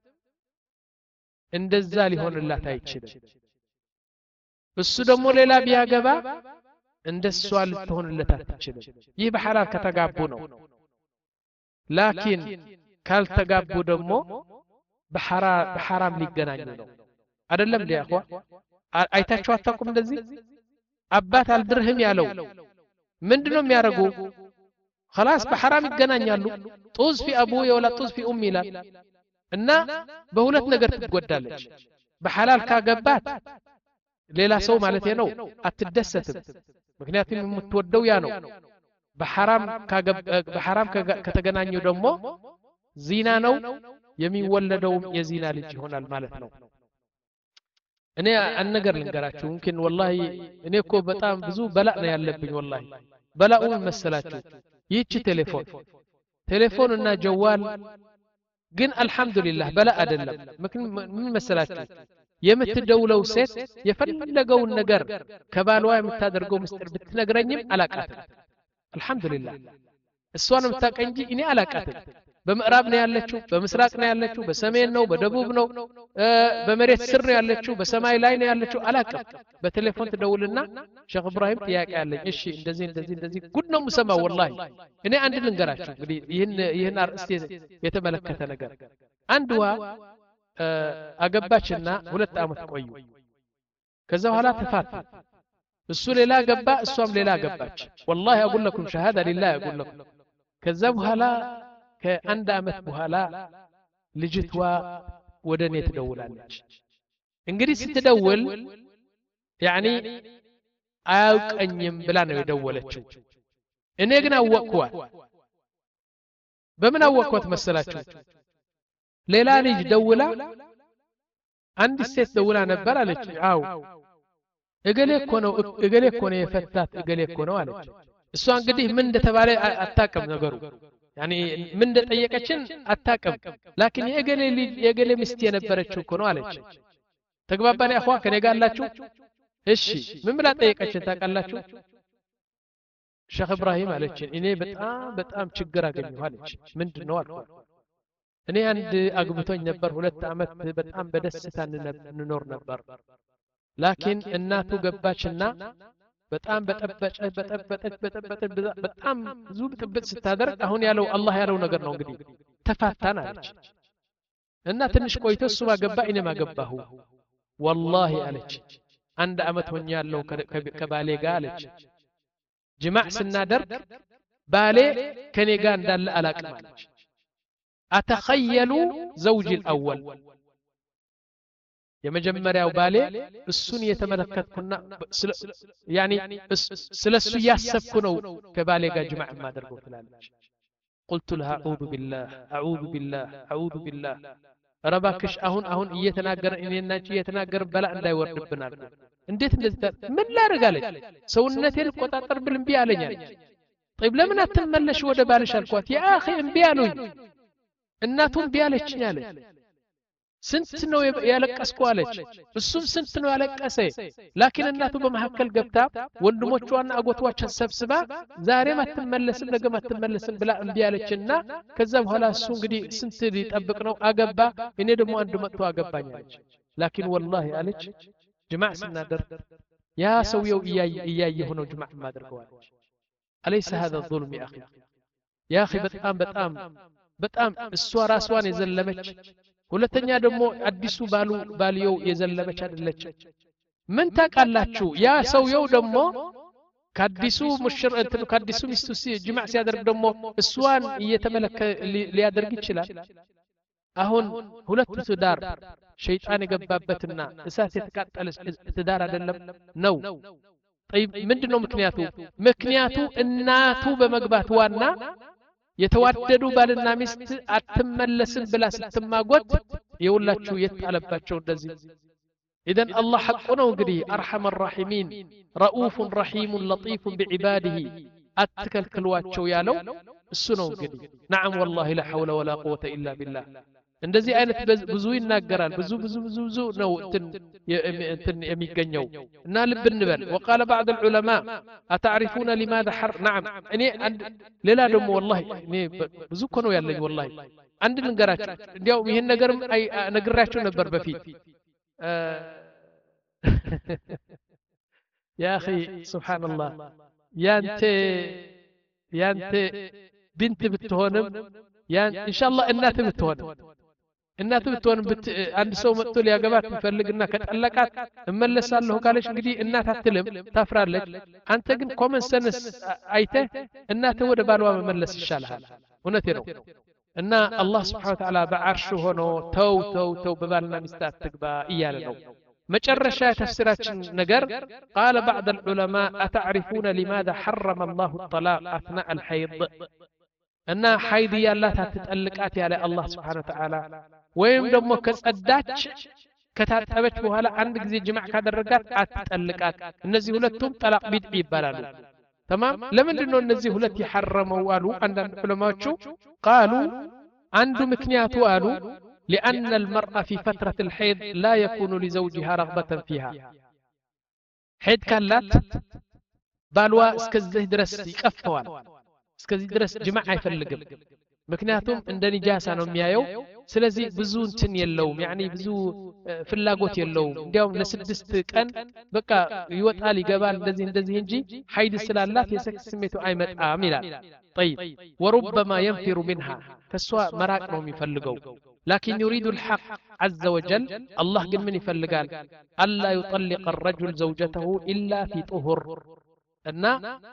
S2: እንደዛ ሊሆንላት አይችልም እሱ ደግሞ ሌላ ቢያገባ እንደሷ ልትሆንለት አትችልም ይህ በሐላል ከተጋቡ ነው ላኪን ካልተጋቡ ደግሞ በሐራም ሊገናኙ ነው አይደለም ሊያኳ አይታችሁ አታውቁም እንደዚህ አባት አልድርህም ያለው ምንድነው የሚያረጉ خلاص በሐራም ይገናኛሉ ጡዝ في ابوي ولا طز في امي ይላል እና በሁለት ነገር ትጎዳለች በሐላል ካገባት ሌላ ሰው ማለት ነው አትደሰትም ምክንያቱም የምትወደው ያ ነው በሐራም በሐራም ከተገናኙ ደግሞ ዚና ነው የሚወለደው የዚና ልጅ ይሆናል ማለት ነው እኔ አንነገር ልንገራችሁ ممكن والله እኔ እኮ በጣም ብዙ በላእ ነው ያለብኝ والله በላኡ መሰላችሁ ይህች ቴሌፎን ቴሌፎን እና ጀዋል ግን አልহামዱሊላህ በላእ አይደለም ምን መሰላችሁ የምትደውለው ሴት የፈለገውን ነገር ከባልዋ የምታደርገው ምስጢር ብትነግረኝም አላቃትም አልহামዱሊላህ እሷን የምታቀንጂ እኔ አላቃትም በምዕራብ ነው ያለችው በምስራቅ ነው ያለችው በሰሜን ነው በደቡብ ነው በመሬት ስር ነው ያለችው በሰማይ ላይ ነው ያለችው አላቀም በቴሌፎን ትደውልና ሼኽ ኢብራሂም ጥያቄ አለኝ እሺ እንደዚህ እንደዚህ እንደዚህ ጉድ ነው የምሰማው والله እኔ አንድ ልንገራችሁ እንግዲህ ይሄን ይሄን አርዕስት የተመለከተ ነገር አንድዋ አገባችና ሁለት አመት ቆዩ ከዛ በኋላ ተፋቱ እሱ ሌላ ገባ እሷም ሌላ ገባች والله اقول لكم شهاده لله اقول لكم ከዛ በኋላ ከአንድ አመት በኋላ ልጅቷ ወደ እኔ ትደውላለች። እንግዲህ ስትደውል ያኒ አያውቀኝም ብላ ነው የደወለችው። እኔ ግን አወቅኳት። በምን አወቅኳት መሰላችሁ? ሌላ ልጅ ደውላ አንድ ሴት ደውላ ነበር አለች። አው እገሌ እኮ ነው እገሌ እኮ ነው የፈታት እገሌ እኮ ነው አለች። እሷ እንግዲህ ምን እንደተባለ አታውቅም ነገሩ ያኒ ምን እንደጠየቀችን አታውቅም። ላኪን የእገሌ ልጅ የእገሌ ሚስት የነበረችው እኮ ነው አለች። ተግባባን ያخوا ከኔ ጋር አላችሁ? እሺ ምን ብላ ጠየቀችን ታውቃላችሁ? ሼክ ኢብራሂም አለችን እኔ በጣም በጣም ችግር አገኘሁ አለች። ምንድነው አልኳት። እኔ አንድ አግብቶኝ ነበር ሁለት አመት በጣም በደስታ እንኖር ነበር። ላኪን እናቱ ገባችና በጣም በጠበጨ በጠበጠች በጠበጠች በጣም ብዙ ብጥብጥ ስታደርግ አሁን ያለው አላህ ያለው ነገር ነው እንግዲህ ተፋታን አለች። እና ትንሽ ቆይቶ እሱ ማገባ እኔም አገባሁ ወላሂ አለች። አንድ አመት ሆኛለሁ ከባሌ ጋር አለች። ጅማዕ ስናደርግ ባሌ ከኔ ጋር እንዳለ አላቅም አለች። አተኸየሉ ዘውጅ الأول የመጀመሪያው ባሌ እሱን የተመለከትኩና ያኒ ስለሱ ያሰብኩ ነው ከባሌ ጋር ጅማዕ ማደርገው ትላለች። قلت لها اعوذ بالله اعوذ بالله اعوذ بالله ረባክሽ አሁን አሁን እየተናገረ እኔና አንቺ እየተናገረ በላ እንዳይወርድብን አልኩ። እንዴት እንደዚህ ምን ላደርጋለች? ሰውነቴን ቆጣጠር ብል እምቢ አለኛል። طيب ለምን አትመለሽ ወደ ባልሽ አልኳት። ያ اخي እምቢ አሉኝ። እናቱም ቢያለችኝ አለች። ስንት ነው ያለቀስኩ አለች። እሱም ስንት ነው ያለቀሰ። ላኪን እናቱ በመሐከል ገብታ ወንድሞቿና አጎቷቸው ሰብስባ ዛሬም አትመለስም ነገም አትመለስም ብላ እምቢ አለችና ከዛ በኋላ እሱ እንግዲህ ስንት ሊጠብቅ ነው አገባ። እኔ ደግሞ አንድ መጥቶ አገባኝ አለች። ላኪን ወላሂ አለች ጅማዕ ስናደርግ ያ ሰውየው እያየሁ ነው ጅማዕ ማድረገው አለች። አለይሰ هذا الظلم يا اخي يا اخي በጣም በጣም በጣም እሷ ራስዋን የዘለመች ሁለተኛ ደግሞ አዲሱ ባሉ ባልየው የዘለመች አይደለች። ምን ታውቃላችሁ? ያ ሰውየው ደግሞ ከአዲሱ ሙሽር እንትን ከአዲሱ ሚስቱ ጅማዕ ሲያደርግ ደግሞ እሷን እየተመለከ ሊያደርግ ይችላል። አሁን ሁለት ትዳር ሸይጣን የገባበትና እሳት የተቃጠለ ትዳር አይደለም ነው። طيب ምንድነው ምክንያቱ? ምክንያቱ እናቱ በመግባትዋና የተዋደዱ ባልና ሚስት አትመለስም ብላ ስትማጎት የውላችሁ የጣለባቸው እንደዚህ። اذا الله حق ነው እንግዲህ ارحم الراحمين رؤوف رحيم لطيف بعباده አትከልክሏቸው ያለው እሱ ነው እንግዲህ። نعم والله لا حول ولا قوة الا بالله እንደዚህ አይነት ብዙ ይናገራል። ብዙ ብዙ ብዙ ብዙ ነው እንትን የሚገኘው እና ልብ እንበል። وقال بعض العلماء اتعرفون لماذا حر نعم እኔ ሌላ ደግሞ والله እኔ ብዙ እኮ ነው ያለኝ والله አንድ ልንገራችሁ። እንዲያው ይሄን ነገርም ነግራችሁ ነበር በፊት يا اخي سبحان الله ያንተ ያንተ ቢንት ብትሆንም ያን ኢንሻአላህ እናት ብትሆንም እናት ብትሆንም አንድ ሰው መጥቶ ሊያገባት ይፈልግና ከጠለቃት እመለሳለሁ ካለች እንግዲህ እናት አትልም ታፍራለች። አንተ ግን ኮመን ሰንስ አይተህ እናት ወደ ባሏ መመለስ ይሻላል። እውነቴ ነው። እና አላህ Subhanahu Wa Ta'ala በአርሽ ሆኖ ተው ተው ተው በባልና ሚስት አትግባ እያለ ነው። መጨረሻ ተፍሲራችን ነገር قال بعض العلماء أتعرفون لماذا حرم الله الطلاق أثناء الحيض እና ሐይድ ያላት አትጠልቃት ያለ አላህ Subhanahu Wa Ta'ala ወይም ደግሞ ከጸዳች ከታጠበች በኋላ አንድ ጊዜ ጅማዕ ካደረጋት አትጠልቃት። እነዚህ ሁለቱም ጠላቅ ቢድዕ ይባላሉ። تمام ለምንድን ነው እነዚህ ሁለት ይሐረመው አሉ አንዳንድ ዑለማዎቹ قالوا አንዱ ምክንያቱ አሉ لأن المرأة في فترة الحيض لا يكون لزوجها رغبة فيها حيض ካላት ባልዋ እስከዚህ ድረስ ይቀፈዋል። እስከዚህ ድረስ ጅማዕ አይፈልግም። ምክንያቱም እንደ ንጃሳ ነው የሚያየው። ስለዚህ ብዙ እንትን የለውም ያኒ ብዙ ፍላጎት የለውም። እንዲያውም ለስድስት ቀን በቃ ይወጣል ይገባል እንደዚህ እንደዚህ እንጂ ሐይድ ስላላት የሰክስ ስሜቱ አይመጣም ይላል። طيب وربما ينفر منها ከሷ መራቅ ነው የሚፈልገው። لكن يريد الحق عز وجل الله ግን ምን ይፈልጋል? ألا يطلق الرجل زوجته إلا في طهر እና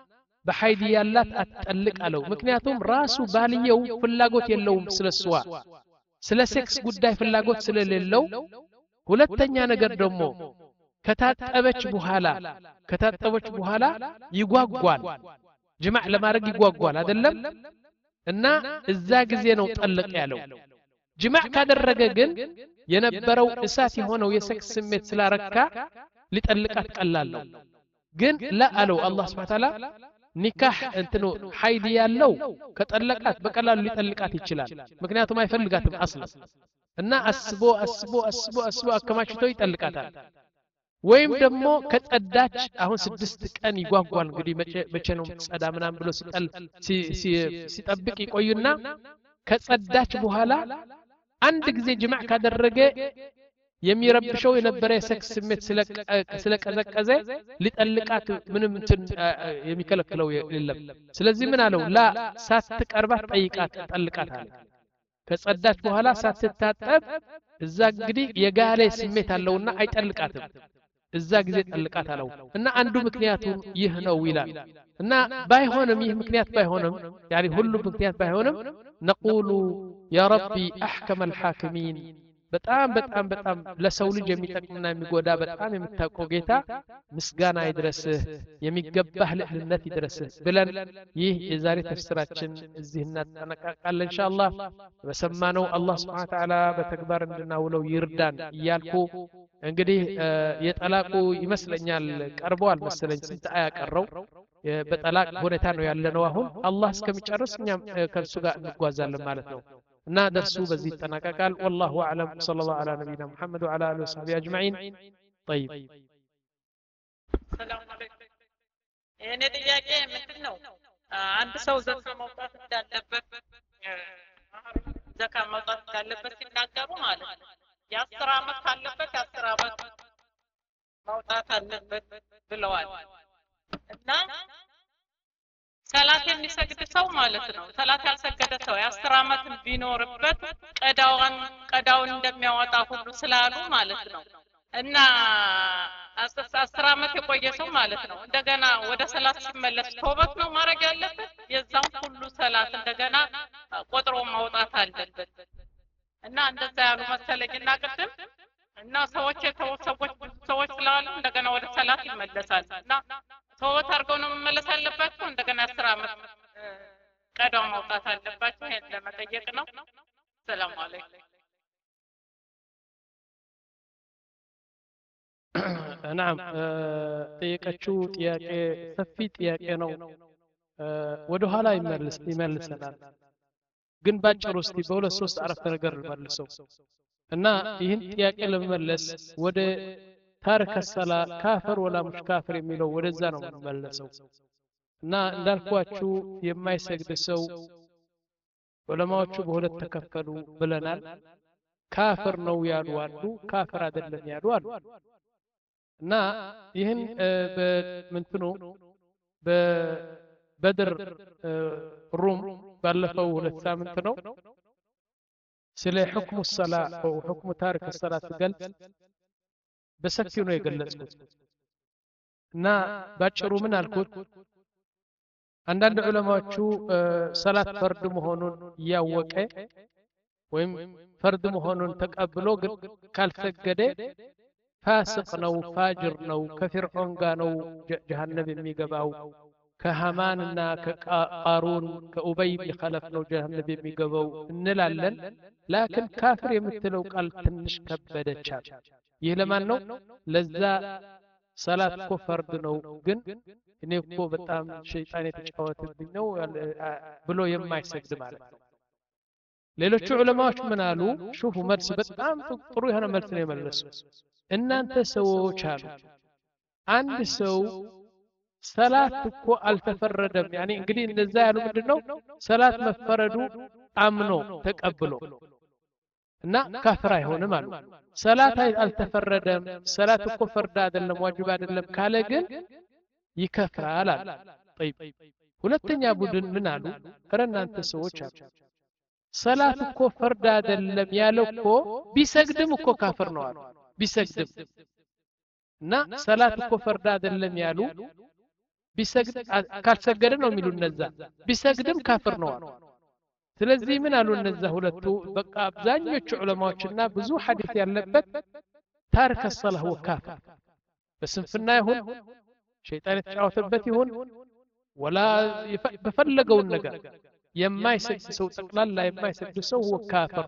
S2: በሐይድ ያላት አትጠልቅ አለው ምክንያቱም ራሱ ባልየው ፍላጎት የለውም ስለሷ ስለ ሴክስ ጉዳይ ፍላጎት ስለሌለው ሁለተኛ ነገር ደግሞ ከታጠበች በኋላ ከታጠበች በኋላ ይጓጓል ጅማዕ ለማድረግ ይጓጓል አይደለም እና እዛ ጊዜ ነው ጠልቅ ያለው ጅማዕ ካደረገ ግን የነበረው እሳት የሆነው የሴክስ ስሜት ስላረካ ሊጠልቃት ቀላል ነው ግን ላ አለው አላህ Subhanahu Wa Ta'ala ኒካህ እንትኑ ሐይድ ያለው ከጠለቃት በቀላሉ ሊጠልቃት ይችላል ምክንያቱም አይፈልጋትም አስለ እና አስቦ አስቦ አስቦ አስቦ አከማችቶ ይጠልቃታል ወይም ደግሞ ከጸዳች አሁን ስድስት ቀን ይጓጓል እንግዲህ መቼ ነው ጸዳ ምናም ብሎ ሲጠል ሲጠብቅ ይቆዩና ከጸዳች በኋላ አንድ ጊዜ ጅማዕ ካደረገ የሚረብሸው የነበረ የሴክስ ስሜት ስለቀዘቀዘ ሊጠልቃት ምንም እንትን የሚከለክለው የለም ስለዚህ ምን አለው ላ ሳትቀርባት ጠይቃት ጠልቃት አለ ከጸዳች በኋላ ሳትታጠብ እዛ እንግዲህ የጋለ ስሜት አለውና አይጠልቃትም እዛ ጊዜ ጠልቃት አለው እና አንዱ ምክንያቱ ይህ ነው ይላል እና ባይሆንም ይህ ምክንያት ባይሆንም يعني ሁሉ ምክንያት ባይሆንም نقول يا ربي احكم الحاكمين በጣም በጣም በጣም ለሰው ልጅ የሚጠቅምና የሚጎዳ በጣም የምታውቀው ጌታ ምስጋና ይድረስህ የሚገባህ ልዕልነት ይድረስህ ብለን ይህ የዛሬ ተፍሲራችን እዚህ እናጠናቀቃለን ኢንሻአላህ በሰማነው አላህ Subhanahu Wa Ta'ala በተግባር እንድናውለው ይርዳን እያልኩ እንግዲህ የጠላቁ ይመስለኛል ቀርቧል መሰለኝ ስንት አያ ቀረው በጠላቅ ሁኔታ ነው ያለነው አሁን አላህ እስከሚጨርስ እኛም ከሱ ጋር እንጓዛለን ማለት ነው እና ደርሱ በዚህ ይጠናቀቃል والله اعلم صلى الله على نبينا محمد وعلى اله وصحبه اجمعين طيب
S5: ሰላም አለይኩም የኔ ጥያቄ ምንድነው አንድ ሰው ዘካ ማውጣት እንዳለበት ዘካ ማውጣት እንዳለበት ሲናገሩ ማለት ነው የአስር አመት ካለበት የአስር አመት ማውጣት አለበት ብለዋል እና ሰላት የሚሰግድ ሰው ማለት ነው ሰላት ያልሰገደ ሰው የአስር አመት ቢኖርበት ቀዳውን ቀዳውን እንደሚያወጣ ሁሉ ስላሉ ማለት ነው እና አስር አመት የቆየ ሰው ማለት ነው እንደገና ወደ ሰላት ሲመለስ ተውበት ነው ማድረግ ያለበት የዛው ሁሉ ሰላት እንደገና ቆጥሮ ማውጣት አለበት እና እንደዛ ያሉ መሰለኝና ቅድም እና ሰዎች የተወሰዎች ሰዎች ስላሉ እንደገና ወደ ሰላት ይመለሳል እና ተውበት አድርገው ነው መመለስ አለባቸው እንደገና አስር አመት ቀዳው ማውጣት አለባቸው ይሄን ለመጠየቅ ነው ሰላም አለይኩም
S2: نعم ጠየቀችው ጥያቄ ሰፊ ጥያቄ ነው ወደ ኋላ ይመልስ ይመልሰናል ግን ባጭሩ እስቲ በሁለት ሶስት አረፍተ ነገር መልሰው እና ይህን ጥያቄ ለመመለስ ወደ ታሪክ ሰላ ካፍር ወላ ሙሽ ካፍር የሚለው ወደዛ ነው የምንመለሰው እና እንዳልኳችሁ የማይሰግድ ሰው ዑለማዎቹ በሁለት ተከፈሉ ብለናል ካፍር ነው ያሉ አሉ ካፍር አይደለም ያሉ አሉ እና ይህን በምንትኑ በበድር ሩም ባለፈው ሁለት ሳምንት ነው ስለ ሁክሙ ሰላ او ሁክሙ ታሪክ ሰላት ገልጽ በሰፊው ነው የገለጽኩት እና ባጭሩ ምን አልኩት አንዳንድ ዑለማዎቹ ሰላት ፈርድ መሆኑን ያወቀ ወይም ፈርድ መሆኑን ተቀብሎ ግን ካልሰገደ ፋሲቅ ነው ፋጅር ነው ከፍርዖን ጋር ነው ጀሃነም የሚገባው ከሃማንና ከቃሩን ከኡበይ ኢብኑ ኸለፍ ነው ጀሃነም የሚገባው እንላለን ላኪን ካፍር የምትለው ቃል ትንሽ ከበደቻል ይህ ለማን ነው ለዛ ሰላት እኮ ፈርድ ነው ግን እኔ እኮ በጣም ሸይጣን የተጫወተብኝ ነው ብሎ የማይሰግድ ማለት ነው ሌሎቹ ዑለማዎች ምን አሉ ሹፉ መልስ በጣም ጥሩ የሆነ መልስ ነው የመለሱት እናንተ ሰዎች አሉ አንድ ሰው ሰላት እኮ አልተፈረደም ያኒ እንግዲህ እንደዛ ያሉ ምንድነው ሰላት መፈረዱ አምኖ ተቀብሎ እና ካፍር አይሆንም አሉ ሰላት አልተፈረደም ሰላት እኮ ፈርድ አይደለም ዋጅብ አይደለም ካለ ግን ይከፍራል አሉ طيب ሁለተኛ ቡድን ምን አሉ ኧረ እናንተ ሰዎች አሉ ሰላት እኮ ፈርድ አይደለም ያለው እኮ ቢሰግድም እኮ ካፍር ነው አሉ ቢሰግድም እና ሰላት እኮ ፈርድ አይደለም ያሉ ቢሰግድ ካልሰገደ ነው የሚሉ እነዛ ቢሰግድም ካፍር ነው አሉ ስለዚህ ምን አሉ እነዛ ሁለቱ በቃ አብዛኞቹ ዑለማዎችና ብዙ ሐዲስ ያለበት ታሪክ الصلاه ወካፍር በስንፍና ይሁን ሸይጣን የተጫወተበት ይሁን ወላ በፈለገው ነገር የማይሰግድ ሰው ጠቅላላ የማይሰግድ ሰው ወካፍር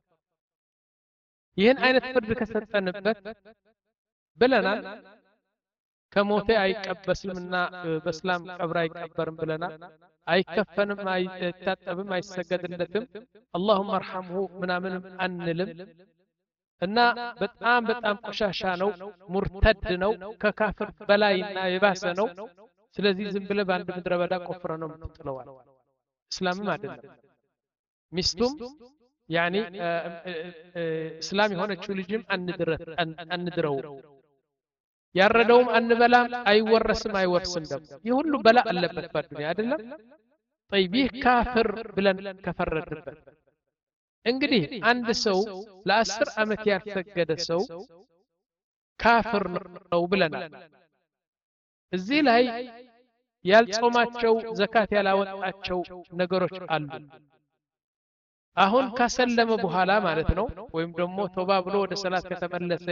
S2: ይህን አይነት ፍርድ ከሰጠንበት ብለናል ከሞተ አይቀበስምና በእስላም ቀብር አይቀበርም ብለናል አይከፈንም አይታጠብም አይሰገድለትም اللهم ارحمه ምናምን አንልም እና በጣም በጣም ቆሻሻ ነው ሙርተድ ነው ከካፍር በላይና የባሰ ነው ስለዚህ ዝም ብለ በአንድ ምድረ በዳ ቆፍረ ነው የምትጥለዋል እስላምም አይደለም ሚስቱም يعني እስላም የሆነችው ልጅም አንድረት አንድረው ያረደውም አንበላም አይወረስም አይወርስም ደግሞ ይህ ሁሉ በላ አለበት በዱንያ አይደለም طيب ይህ ካፍር ብለን ከፈረድበት እንግዲህ አንድ ሰው ለአስር አመት ያልሰገደ ሰው ካፍር ነው ብለናል እዚህ ላይ ያልጾማቸው ዘካት ያላወጣቸው ነገሮች አሉ አሁን ከሰለመ በኋላ ማለት ነው ወይም ደግሞ ተውባ ብሎ ወደ ሰላት ከተመለሰ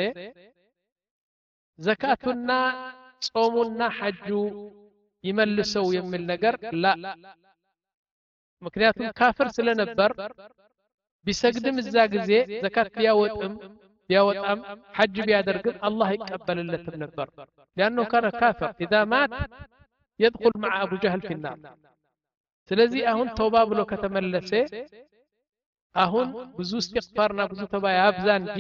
S2: ዘካቱና ጾሙና ሐጁ ይመልሰው የሚል ነገር ላ ምክንያቱም ካፍር ስለነበር ቢሰግድም እዛ ጊዜ ዘካት ቢያወጥም ቢያወጣም ሐጅ ቢያደርግም አላህ ይቀበልለትም ነበር لانه كان كافر اذا مات يدخل مع ابو جهل في النار ስለዚህ አሁን ተውባ ብሎ ከተመለሰ አሁን ብዙ استغفارና ብዙ ተውባ ያብዛ እንጂ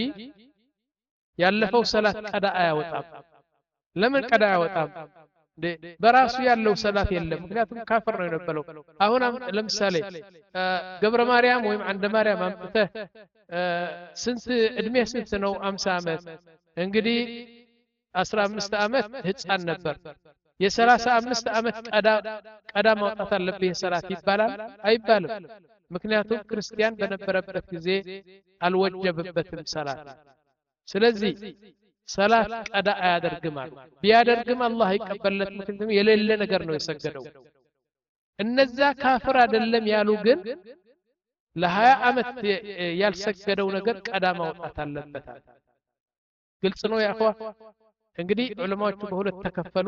S2: ያለፈው ሰላት ቀዳ አያወጣም ለምን ቀዳ አያወጣም በራሱ ያለው ሰላት የለም ምክንያቱም ካፍር ነው የነበረው አሁን ለምሳሌ ገብረ ማርያም ወይም አንደ ማርያም አምጥተህ ስንት እድሜ ስንት ነው አምሳ አመት እንግዲህ አስራ አምስት አመት ህፃን ነበር የሰላሳ አምስት አመት ቀዳ ቀዳ ማውጣት አለበት የሰላት ይባላል አይባልም ምክንያቱም ክርስቲያን በነበረበት ጊዜ አልወጀበበትም ሰላት ስለዚህ ሰላት ቀዳ አያደርግም አሉ ቢያደርግም አላህ ይቀበልለት ምክንያቱም የሌለ ነገር ነው የሰገደው እነዛ ካፍር አይደለም ያሉ ግን ለሀያ አመት ያልሰገደው ነገር ቀዳ ማውጣት አለበት ግልጽ ነው ያኸዋ እንግዲህ ዑለማዎቹ በሁለት ተከፈሉ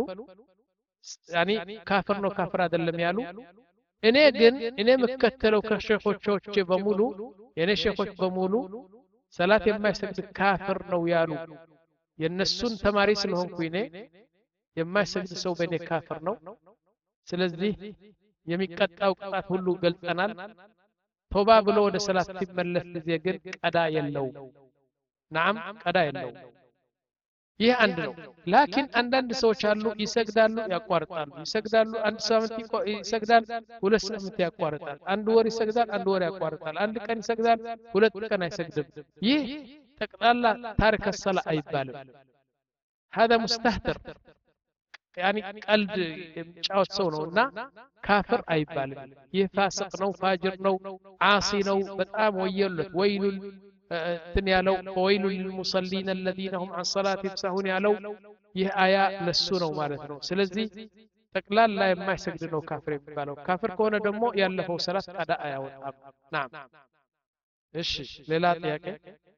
S2: ያኒ ካፍር ነው ካፍር አይደለም ያሉ እኔ ግን እኔ መከተለው ከሸኾቾች በሙሉ የኔ ሸኾች በሙሉ ሰላት የማይሰግድ ካፍር ነው ያሉ የነሱን ተማሪ ስለሆንኩ እኔ የማይሰግድ ሰው በኔ ካፍር ነው ስለዚህ የሚቀጣው ቅጣት ሁሉ ገልጸናል ተውባ ብሎ ወደ ሰላት ሲመለስ ጊዜ ግን ቀዳ የለው نعم ቀዳ የለው ይህ አንድ ነው ላኪን አንዳንድ ሰዎች አሉ ይሰግዳሉ ያቋርጣሉ ይሰግዳሉ አንድ ሳምንት ይሰግዳል ሁለት ሳምንት ያቋርጣል አንድ ወር ይሰግዳል አንድ ወር ያቋርጣል አንድ ቀን ይሰግዳል ሁለት ቀን አይሰግድም ይህ ጠቅላላ ታሪክ الصلاه አይባልም هذا مستهتر يعني ቀልድ ጫወት ሰው ነውና ካፍር አይባልም ይህ ፋሲቅ ነው ፋጅር ነው ዓሲ ነው በጣም ወየለት ወይሉል እንትን ያለው ወይሉ للمصلين الذين هم عن صلاتهم ساهون ያለው ይህ አያ ለሱ ነው ማለት ነው ስለዚህ ጠቅላላ የማይሰግድ ነው ካፍር የሚባለው ካፍር ከሆነ ደግሞ ያለፈው ሰላት ቀዳ አያወጣም نعم እሺ ሌላ ጥያቄ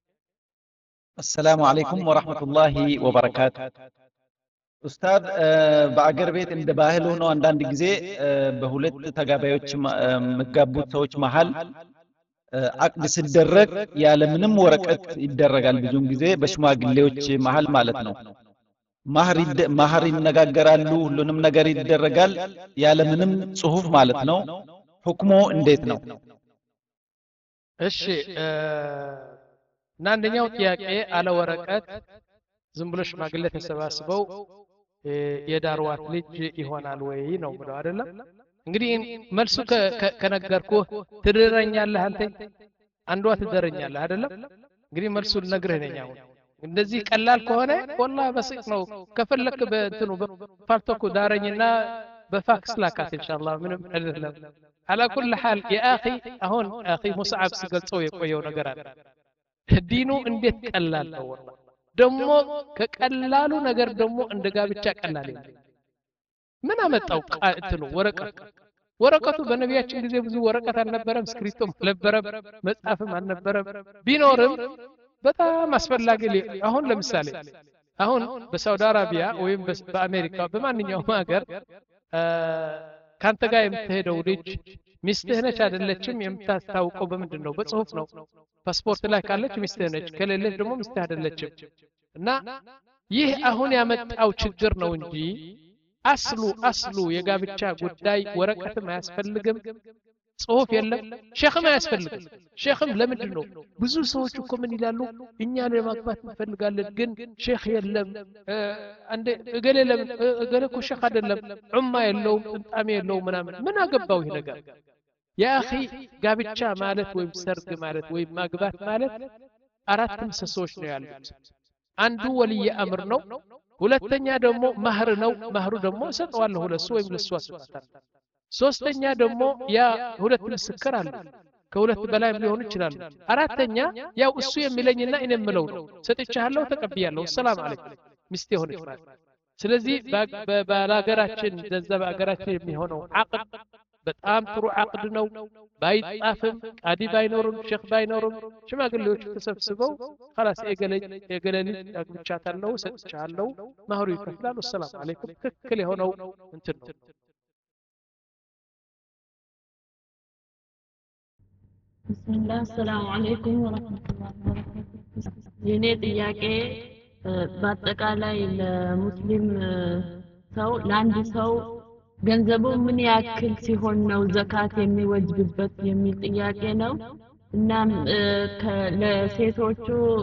S6: السلام عليكم ورحمة الله وبركاته ኡስታዝ በአገር ቤት እንደ ባህል ሆኖ አንዳንድ ጊዜ በሁለት ተጋባዮች መጋቡት ሰዎች መሃል አቅድ ሲደረግ ያለ ምንም ወረቀት ይደረጋል ብዙን ጊዜ በሽማግሌዎች መሃል ማለት ነው ማህር ማህር ይነጋገራሉ ሁሉንም ነገር ይደረጋል ያለ ምንም ጽሁፍ ማለት ነው ሁክሙ እንዴት ነው
S2: እሺ እና አንደኛው ጥያቄ አለ ወረቀት ዝም ብሎ ሽማግሌ ተሰባስበው የዳርዋት ልጅ ይሆናል ወይ ነው ብለው አይደለም እንግዲህ መልሱ ከነገርኩ ትድረኛለህ አንተ አንዷ ትደረኛለህ አይደለም እንግዲህ መልሱ ልነግርህ ነኝ አሁን እንደዚህ ቀላል ከሆነ والله በስቅ ነው ከፈለክ በእንትኑ በፋልቶኩ ዳረኝና በፋክስ ላካት ኢንሻአላህ ምንም አይደለም على كل حال يا اخي አሁን اخي ሙስዓብ ሲገልጸው የቆየው ነገር አለ ዲኑ እንዴት ቀላል ነው والله ደሞ ከቀላሉ ነገር ደሞ እንደ ጋብቻ ቀላል ምን አመጣው ቃእትኑ ወረቀት ወረቀቱ በነቢያችን ጊዜ ብዙ ወረቀት አልነበረም ስክሪፕቶም አልነበረም መጽሐፍም አልነበረም ቢኖርም በጣም አስፈላጊ አሁን ለምሳሌ አሁን በሳውዲ አረቢያ ወይም በአሜሪካ በማንኛውም ሀገር ካንተ ጋር የምትሄደው ልጅ ሚስትህ ነች አይደለችም የምታስታውቀው በምንድነው በጽሁፍ ነው ፓስፖርት ላይ ካለች ሚስትህ ነች ከሌለች ደግሞ ሚስትህ አይደለችም እና ይህ አሁን ያመጣው ችግር ነው እንጂ አስሉ አስሉ የጋብቻ ጉዳይ ወረቀትም አያስፈልግም ጽሁፍ የለም ሼኽም አያስፈልግም ሼኽም ለምንድን ነው ብዙ ሰዎች እኮ ምን ይላሉ እኛ ለማግባት እንፈልጋለን ግን ሼኽ የለም አንዴ እገሌ ለምን እገሌ እኮ ሼኽ አይደለም ዑማ የለውም ጥምጣሜ የለውም ምናምን ምን አገባው ይሄ ነገር ያ አኺ ጋብቻ ማለት ወይም ሰርግ ማለት ወይም ማግባት ማለት አራት ምሰሶች ነው ያሉት አንዱ ወልይ አምር ነው ሁለተኛ ደግሞ ማህር ነው ማህሩ ደግሞ ሰጠዋለሁ ለሱ ወይም ለሱ አስፈታል ሶስተኛ ደግሞ ያ ሁለት ምስክር አለ ከሁለት በላይ ሊሆኑ ይችላሉ አራተኛ ያው እሱ የሚለኝና እኔ የምለው ነው ሰጥቻለሁ ተቀብያለሁ ሰላም አለይኩም ሚስት ሆነች ማለት ስለዚህ በባላገራችን ደዛ ባገራችን የሚሆነው አቅድ በጣም ጥሩ አቅድ ነው ባይጣፍም ቃዲ ባይኖርም ሼኽ ባይኖርም ሽማግሌዎቹ ተሰብስበው خلاص የገለኝ የገለኝ አግብቻታለሁ ሰጥቻለሁ ማህሩ ይከፍላሉ ሰላም አለይኩም ትክክል የሆነው እንትን ነው
S7: ብስሚላህ ሰላም አለይኩም ወራህመቱላሂ ወበረካቱሁ የኔ ጥያቄ በአጠቃላይ ለሙስሊም ሰው ለአንድ ሰው ገንዘቡ ምን ያክል ሲሆን ነው ዘካት የሚወጅብበት የሚል ጥያቄ ነው እናም ለሴቶቹ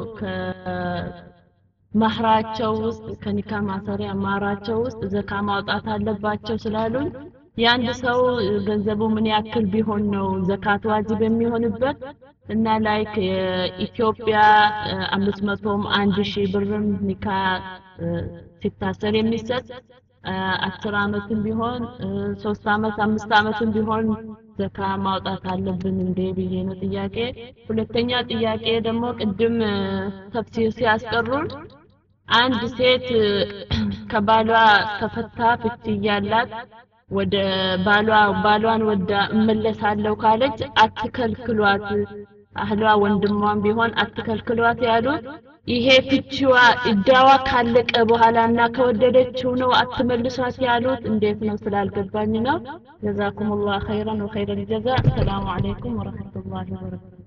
S7: ከማህራቸው ውስጥ ከኒካ ማሰሪያ ማህራቸው ውስጥ ዘካ ማውጣት አለባቸው ስላሉን የአንድ ሰው ገንዘቡ ምን ያክል ቢሆን ነው ዘካት ዋጅብ የሚሆንበት እና ላይክ የኢትዮጵያ አምስት መቶም አንድ ሺህ ብርም ኒካ ሲታሰር የሚሰጥ አስር አመትም ቢሆን ሶስት አመት አምስት አመትም ቢሆን ዘካ ማውጣት አለብን እንዴ ብዬ ነው ጥያቄ ሁለተኛ ጥያቄ ደግሞ ቅድም ተፍሲር ሲያስቀሩን አንድ ሴት ከባሏ ተፈታ ፍቺ ያላት ወደ ባሏ ባሏን ወዳ እመለሳለሁ ካለች አትከልክሏት አህሏ ወንድሟን ቢሆን አትከልክሏት ያሉት ይሄ ፍቺዋ እዳዋ ካለቀ በኋላና ከወደደችው ነው አትመልሷት ያሉት እንዴት ነው ስላልገባኝ ነው ጀዛኩሙላህ ኸይራን ወኸይረል ጀዛ ሰላም አለይኩም ወራህመቱላሂ ወበረካቱ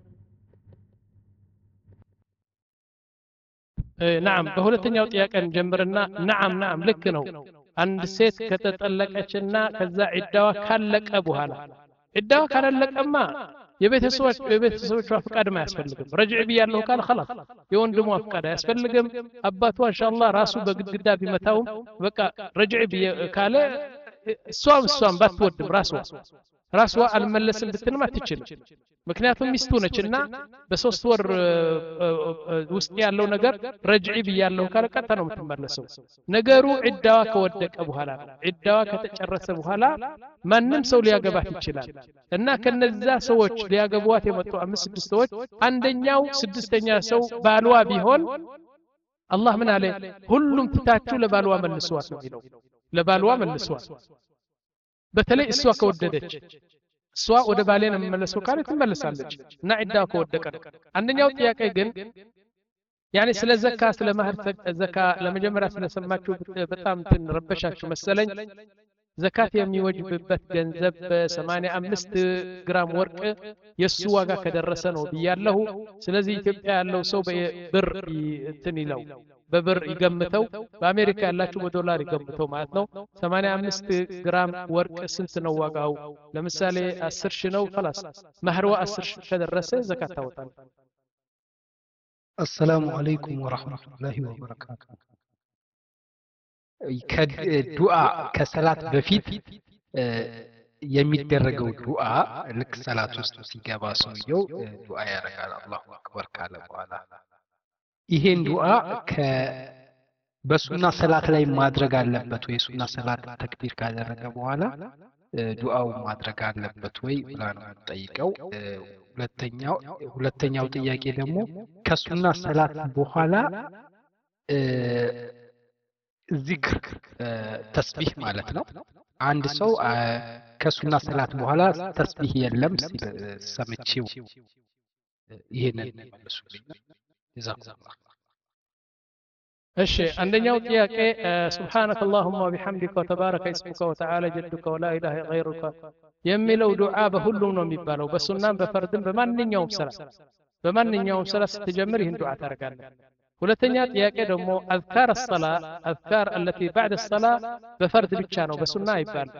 S2: نعم በሁለተኛው ጥያቄ እንጀምርና نعم نعم ልክ ነው አንድ ሴት ከተጠለቀችና ከዛ ዒዳዋ ካለቀ በኋላ ዒዳዋ ካላለቀማ የቤተሰቦች የቤተሰቦቿ ፍቃድ ማያስፈልግም ረጅዕ ቢያለው ካለ خلاص የወንድሟ ፍቃድ አያስፈልግም አባቷ ኢንሻአላህ ራሱ በግድግዳ ቢመታውም በቃ ረጅዕ ካለ እሷም እሷም ባትወድም ራሷ ራሷ አልመለስም ብትልም አትችልም ምክንያቱም ሚስቱ ነችና በሶስት ወር ውስጥ ያለው ነገር ረጅዕ ቢያለው ካለ ቀጥታ ነው የምትመለሰው ነገሩ ዒዳዋ ከወደቀ በኋላ ነው ዒዳዋ ከተጨረሰ በኋላ ማንም ሰው ሊያገባት ይችላል እና ከነዛ ሰዎች ሊያገቧት የመጡ አምስት ስድስት ሰዎች አንደኛው ስድስተኛ ሰው ባልዋ ቢሆን አላህ ምን አለ ሁሉም ትታችሁ ለባልዋ መልሷት ነው የሚለው ለባልዋ መልሷት በተለይ እሷ ከወደደች እሷ ወደ ባሌ ነው የምመለሰው ካለ ትመለሳለች እና ዒዳዋ ከወደቀ አንደኛው ጥያቄ ግን ያኔ ስለ ዘካ ስለ ማህር ዘካ ለመጀመሪያ ስለሰማችሁ በጣም ትንረበሻችሁ መሰለኝ ዘካት የሚወጅብበት ገንዘብ በ85 ግራም ወርቅ የሱ ዋጋ ከደረሰ ነው ብያለሁ ስለዚህ ኢትዮጵያ ያለው ሰው በብር እንትን ይለው በብር ይገምተው በአሜሪካ ያላችሁ በዶላር ይገምተው ማለት ነው ሰማንያ አምስት ግራም ወርቅ ስንት ነው ዋጋው ለምሳሌ አስር ሺህ ነው خلاص ማህርዋ አስር ሺህ ከደረሰ ዘካት ታወጣለህ
S8: السلام عليكم ورحمة الله وبركاته ከዱዓ ከሰላት በፊት የሚደረገው ዱዓ ልክ ሰላት ውስጥ ሲገባ ሰውየው ዱዓ ያደርጋል አላሁ አክበር ካለ በኋላ ይሄን ዱዓ ከ በሱና ሰላት ላይ ማድረግ አለበት ወይ ሱና ሰላት ተክቢር ካደረገ በኋላ ዱዓው ማድረግ አለበት ወይ ብላ ነው ጠይቀው ሁለተኛው ሁለተኛው ጥያቄ ደግሞ ከሱና ሰላት በኋላ ዚክር ተስቢህ ማለት ነው አንድ ሰው ከሱና ሰላት በኋላ ተስቢህ የለም ሲል ሰምቼው ይሄንን መልሱልኝ። ጀዛኩሙላህ።
S2: እሺ አንደኛው ጥያቄ ሱብሃነከ አላሁመ ወቢሐምዲከ ወተባረከ እስሙከ ወተዓላ ጀዱከ ወላ ኢላሀ ገይሩከ የሚለው ዱዓ በሁሉም ነው የሚባለው፣ በሱናም በፈርድም በማንኛውም ስራ በማንኛውም ስራ ስትጀምር ይህን ዱዓ ታደርጋለህ። ሁለተኛ ጥያቄ ደግሞ አዝካር الصላ አዝካር التي بعد الصلاة በፈርድ ብቻ ነው በሱና አይባልም።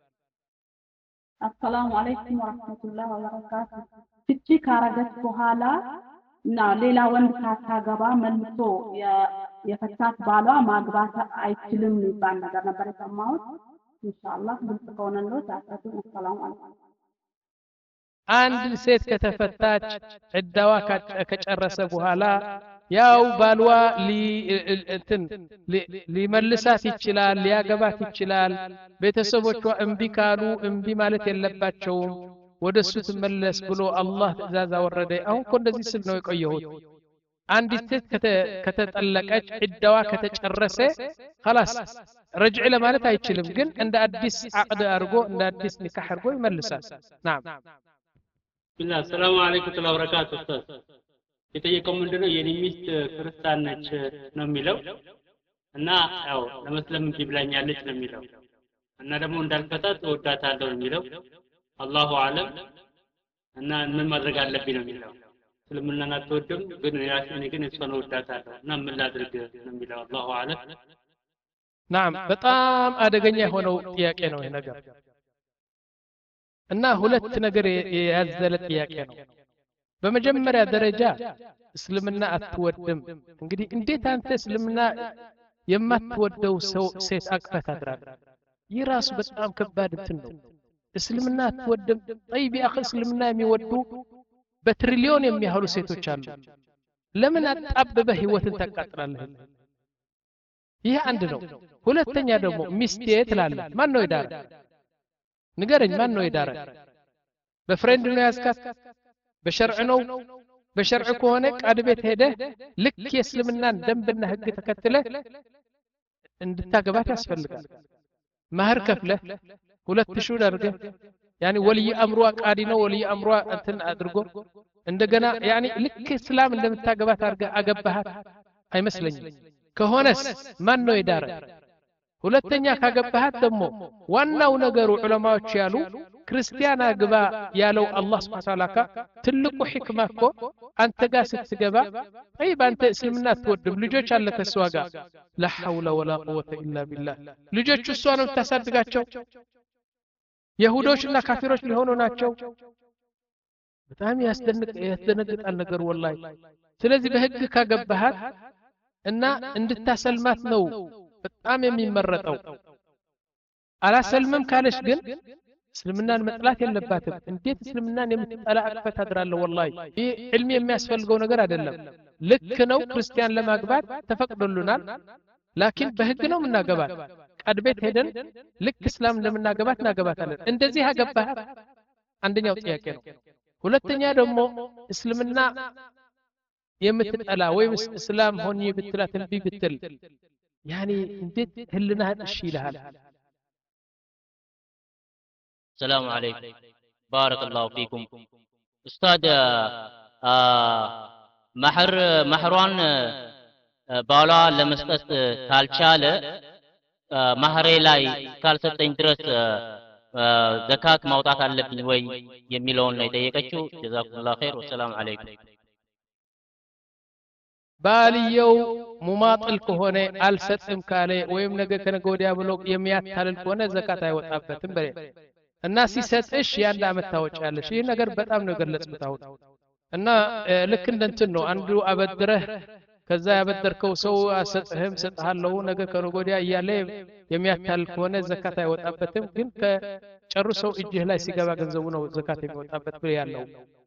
S9: አሰላሙ አለይኩም ወራህመቱላሂ ወበረካቱ። ፍቺ ካረገች በኋላ እና ሌላ ወንድ ሳታገባ መልሶ የፈታት ባሏ ማግባት አይችልም የሚባል ነገር ነበር የሰማሁት። ኢንሻአላህ ግልጽ ከሆነ ነው ታጣቱ። ሰላም አለይኩም።
S2: አንድ ሴት ከተፈታች ዕዳዋ ከጨረሰ በኋላ ያው ባልዋ እንትን ሊመልሳት ይችላል፣ ሊያገባት ይችላል። ቤተሰቦቿ እምቢ ካሉ እምቢ ማለት የለባቸውም፣ ወደሱ ትመለስ ብሎ አላህ ትእዛዝ አወረደ። አሁን እኮ እንደዚህ ስል ነው የቆየሁት። አንዲት ሴት ከተጠለቀች ዕዳዋ ከተጨረሰ خلاص ረጅዕ ለማለት አይችልም፣ ግን እንደ አዲስ አቅድ አድርጎ እንደ አዲስ ኒካህ አድርጎ ይመልሳል። ናም
S10: ቢላ ሰላም አለይኩም ወበረካቱ። ኡስታዝ የጠየቀው ምንድነው የኔ ሚስት ክርስቲያን ነች ነው የሚለው እና ያው ለመስለም እንጂ ብላኛለች ነው የሚለው እና ደግሞ እንዳልፈታት እወዳታለሁ ነው የሚለው አላሁ አለም እና ምን ማድረግ አለብኝ ነው የሚለው እስልምናን አትወድም ግን እኔ ግን እሷን እወዳታለሁ እና ምን ላድርግ ነው የሚለው አላሁ አለም።
S2: ናም በጣም አደገኛ የሆነው ጥያቄ ነው ይሄ ነገር እና ሁለት ነገር የያዘለ ጥያቄ ነው። በመጀመሪያ ደረጃ እስልምና አትወድም። እንግዲህ እንዴት አንተ እስልምና የማትወደው ሰው ሴት አቅፈህ ታድራለህ? ይህ ራሱ በጣም ከባድ እንትን ነው። እስልምና አትወድም። ጠይብ ያ እስልምና የሚወዱ በትሪሊዮን የሚያህሉ ሴቶች አሉ። ለምን አጣብበህ ህይወትን ታቃጥላለህ? ይህ አንድ ነው። ሁለተኛ ደግሞ ሚስቴ ትላለህ። ማን ነው የዳረ? ንገረኝ፣ ማን ነው የዳረ? በፍሬንድ ነው ያዝካት? በሸርዕ ነው? በሸርዕ ከሆነ ቃድ ቤት ሄደህ ልክ የእስልምናን ደንብና ህግ ተከትለህ እንድታገባት ያስፈልጋል። ማህር ከፍለህ ሁለት ሺህ አድርገህ ያኒ ወልይ አምሯ ቃዲ ነው ወልይ አምሯ እንትን አድርጎ እንደገና ያኒ ልክ እስላም እንደምታገባት አድርገህ አገባሃት አይመስለኝም። ከሆነስ ማን ነው የዳረ? ሁለተኛ ካገባሃት ደግሞ ዋናው ነገሩ ዑለማዎች ያሉ ክርስቲያን አግባ ያለው አላህ Subhanahu Wa Ta'ala ትልቁ ህክማ እኮ አንተ ጋር ስትገባ ጠይብ አንተ እስልምና አትወድም፣ ልጆች አለ ከሷ ጋር لا حول ولا قوة إلا بالله ልጆች እሷ ነው ታሳድጋቸው። ይሁዶችና ካፊሮች ሊሆኑ ናቸው። በጣም ያስደንቅ ያስደነግጣል ነገር ወላሂ። ስለዚህ በህግ ካገባሃት እና እንድታሰልማት ነው በጣም የሚመረጠው። አላሰልምም ካለሽ ግን እስልምናን መጥላት የለባትም። እንዴት እስልምናን የምትጠላ አቅፈት አድራለሁ? ወላሂ ይህ ዕልም የሚያስፈልገው ነገር አይደለም። ልክ ነው ክርስቲያን ለማግባት ተፈቅዶልናል፣ ላኪን በህግ ነው የምናገባት። ቃድ ቤት ሄደን ልክ እስላም እንደምናገባት እናገባታለን። እንደዚህ አገባሃት አንደኛው ጥያቄ ነው። ሁለተኛ ደግሞ እስልምና የምትጠላ ወይም እስላም ሆኜ ብትላት እንቢ ብትል ያኒ እንዴት ህልናህን እሺ ይልሃል?
S11: السلام عليكم بارك الله فيكم استاذ مہر مہران ባሏ ለመስጠት ካልቻለ ማህሬ ላይ ካልሰጠኝ ድረስ ዘካት ማውጣት አለብኝ ወይ የሚለውን ነው የጠየቀችው። ጀዛኩሙላህ ኸይር ወሰላም አለይኩም። ባልየው ሙማጥል ከሆነ አልሰጥም ካለ ወይም ነገ ከነገ ወዲያ ብሎ የሚያታልል ከሆነ ዘካት አይወጣበትም በለ እና ሲሰጥሽ ያን አመት ታወጫለሽ። ይህ ነገር በጣም ነው የገለጽኩት አሁን እና ልክ እንደንትን ነው አንዱ አበድረህ ከዛ ያበደርከው ሰው አሰጥህም ሰጥሃለሁ ነገ ከነገ ወዲያ እያለ የሚያታልል ከሆነ ዘካት አይወጣበትም። ግን ከጨርሰው እጅህ ላይ ሲገባ ገንዘቡ ነው ዘካት የሚወጣበት ብለ ያለው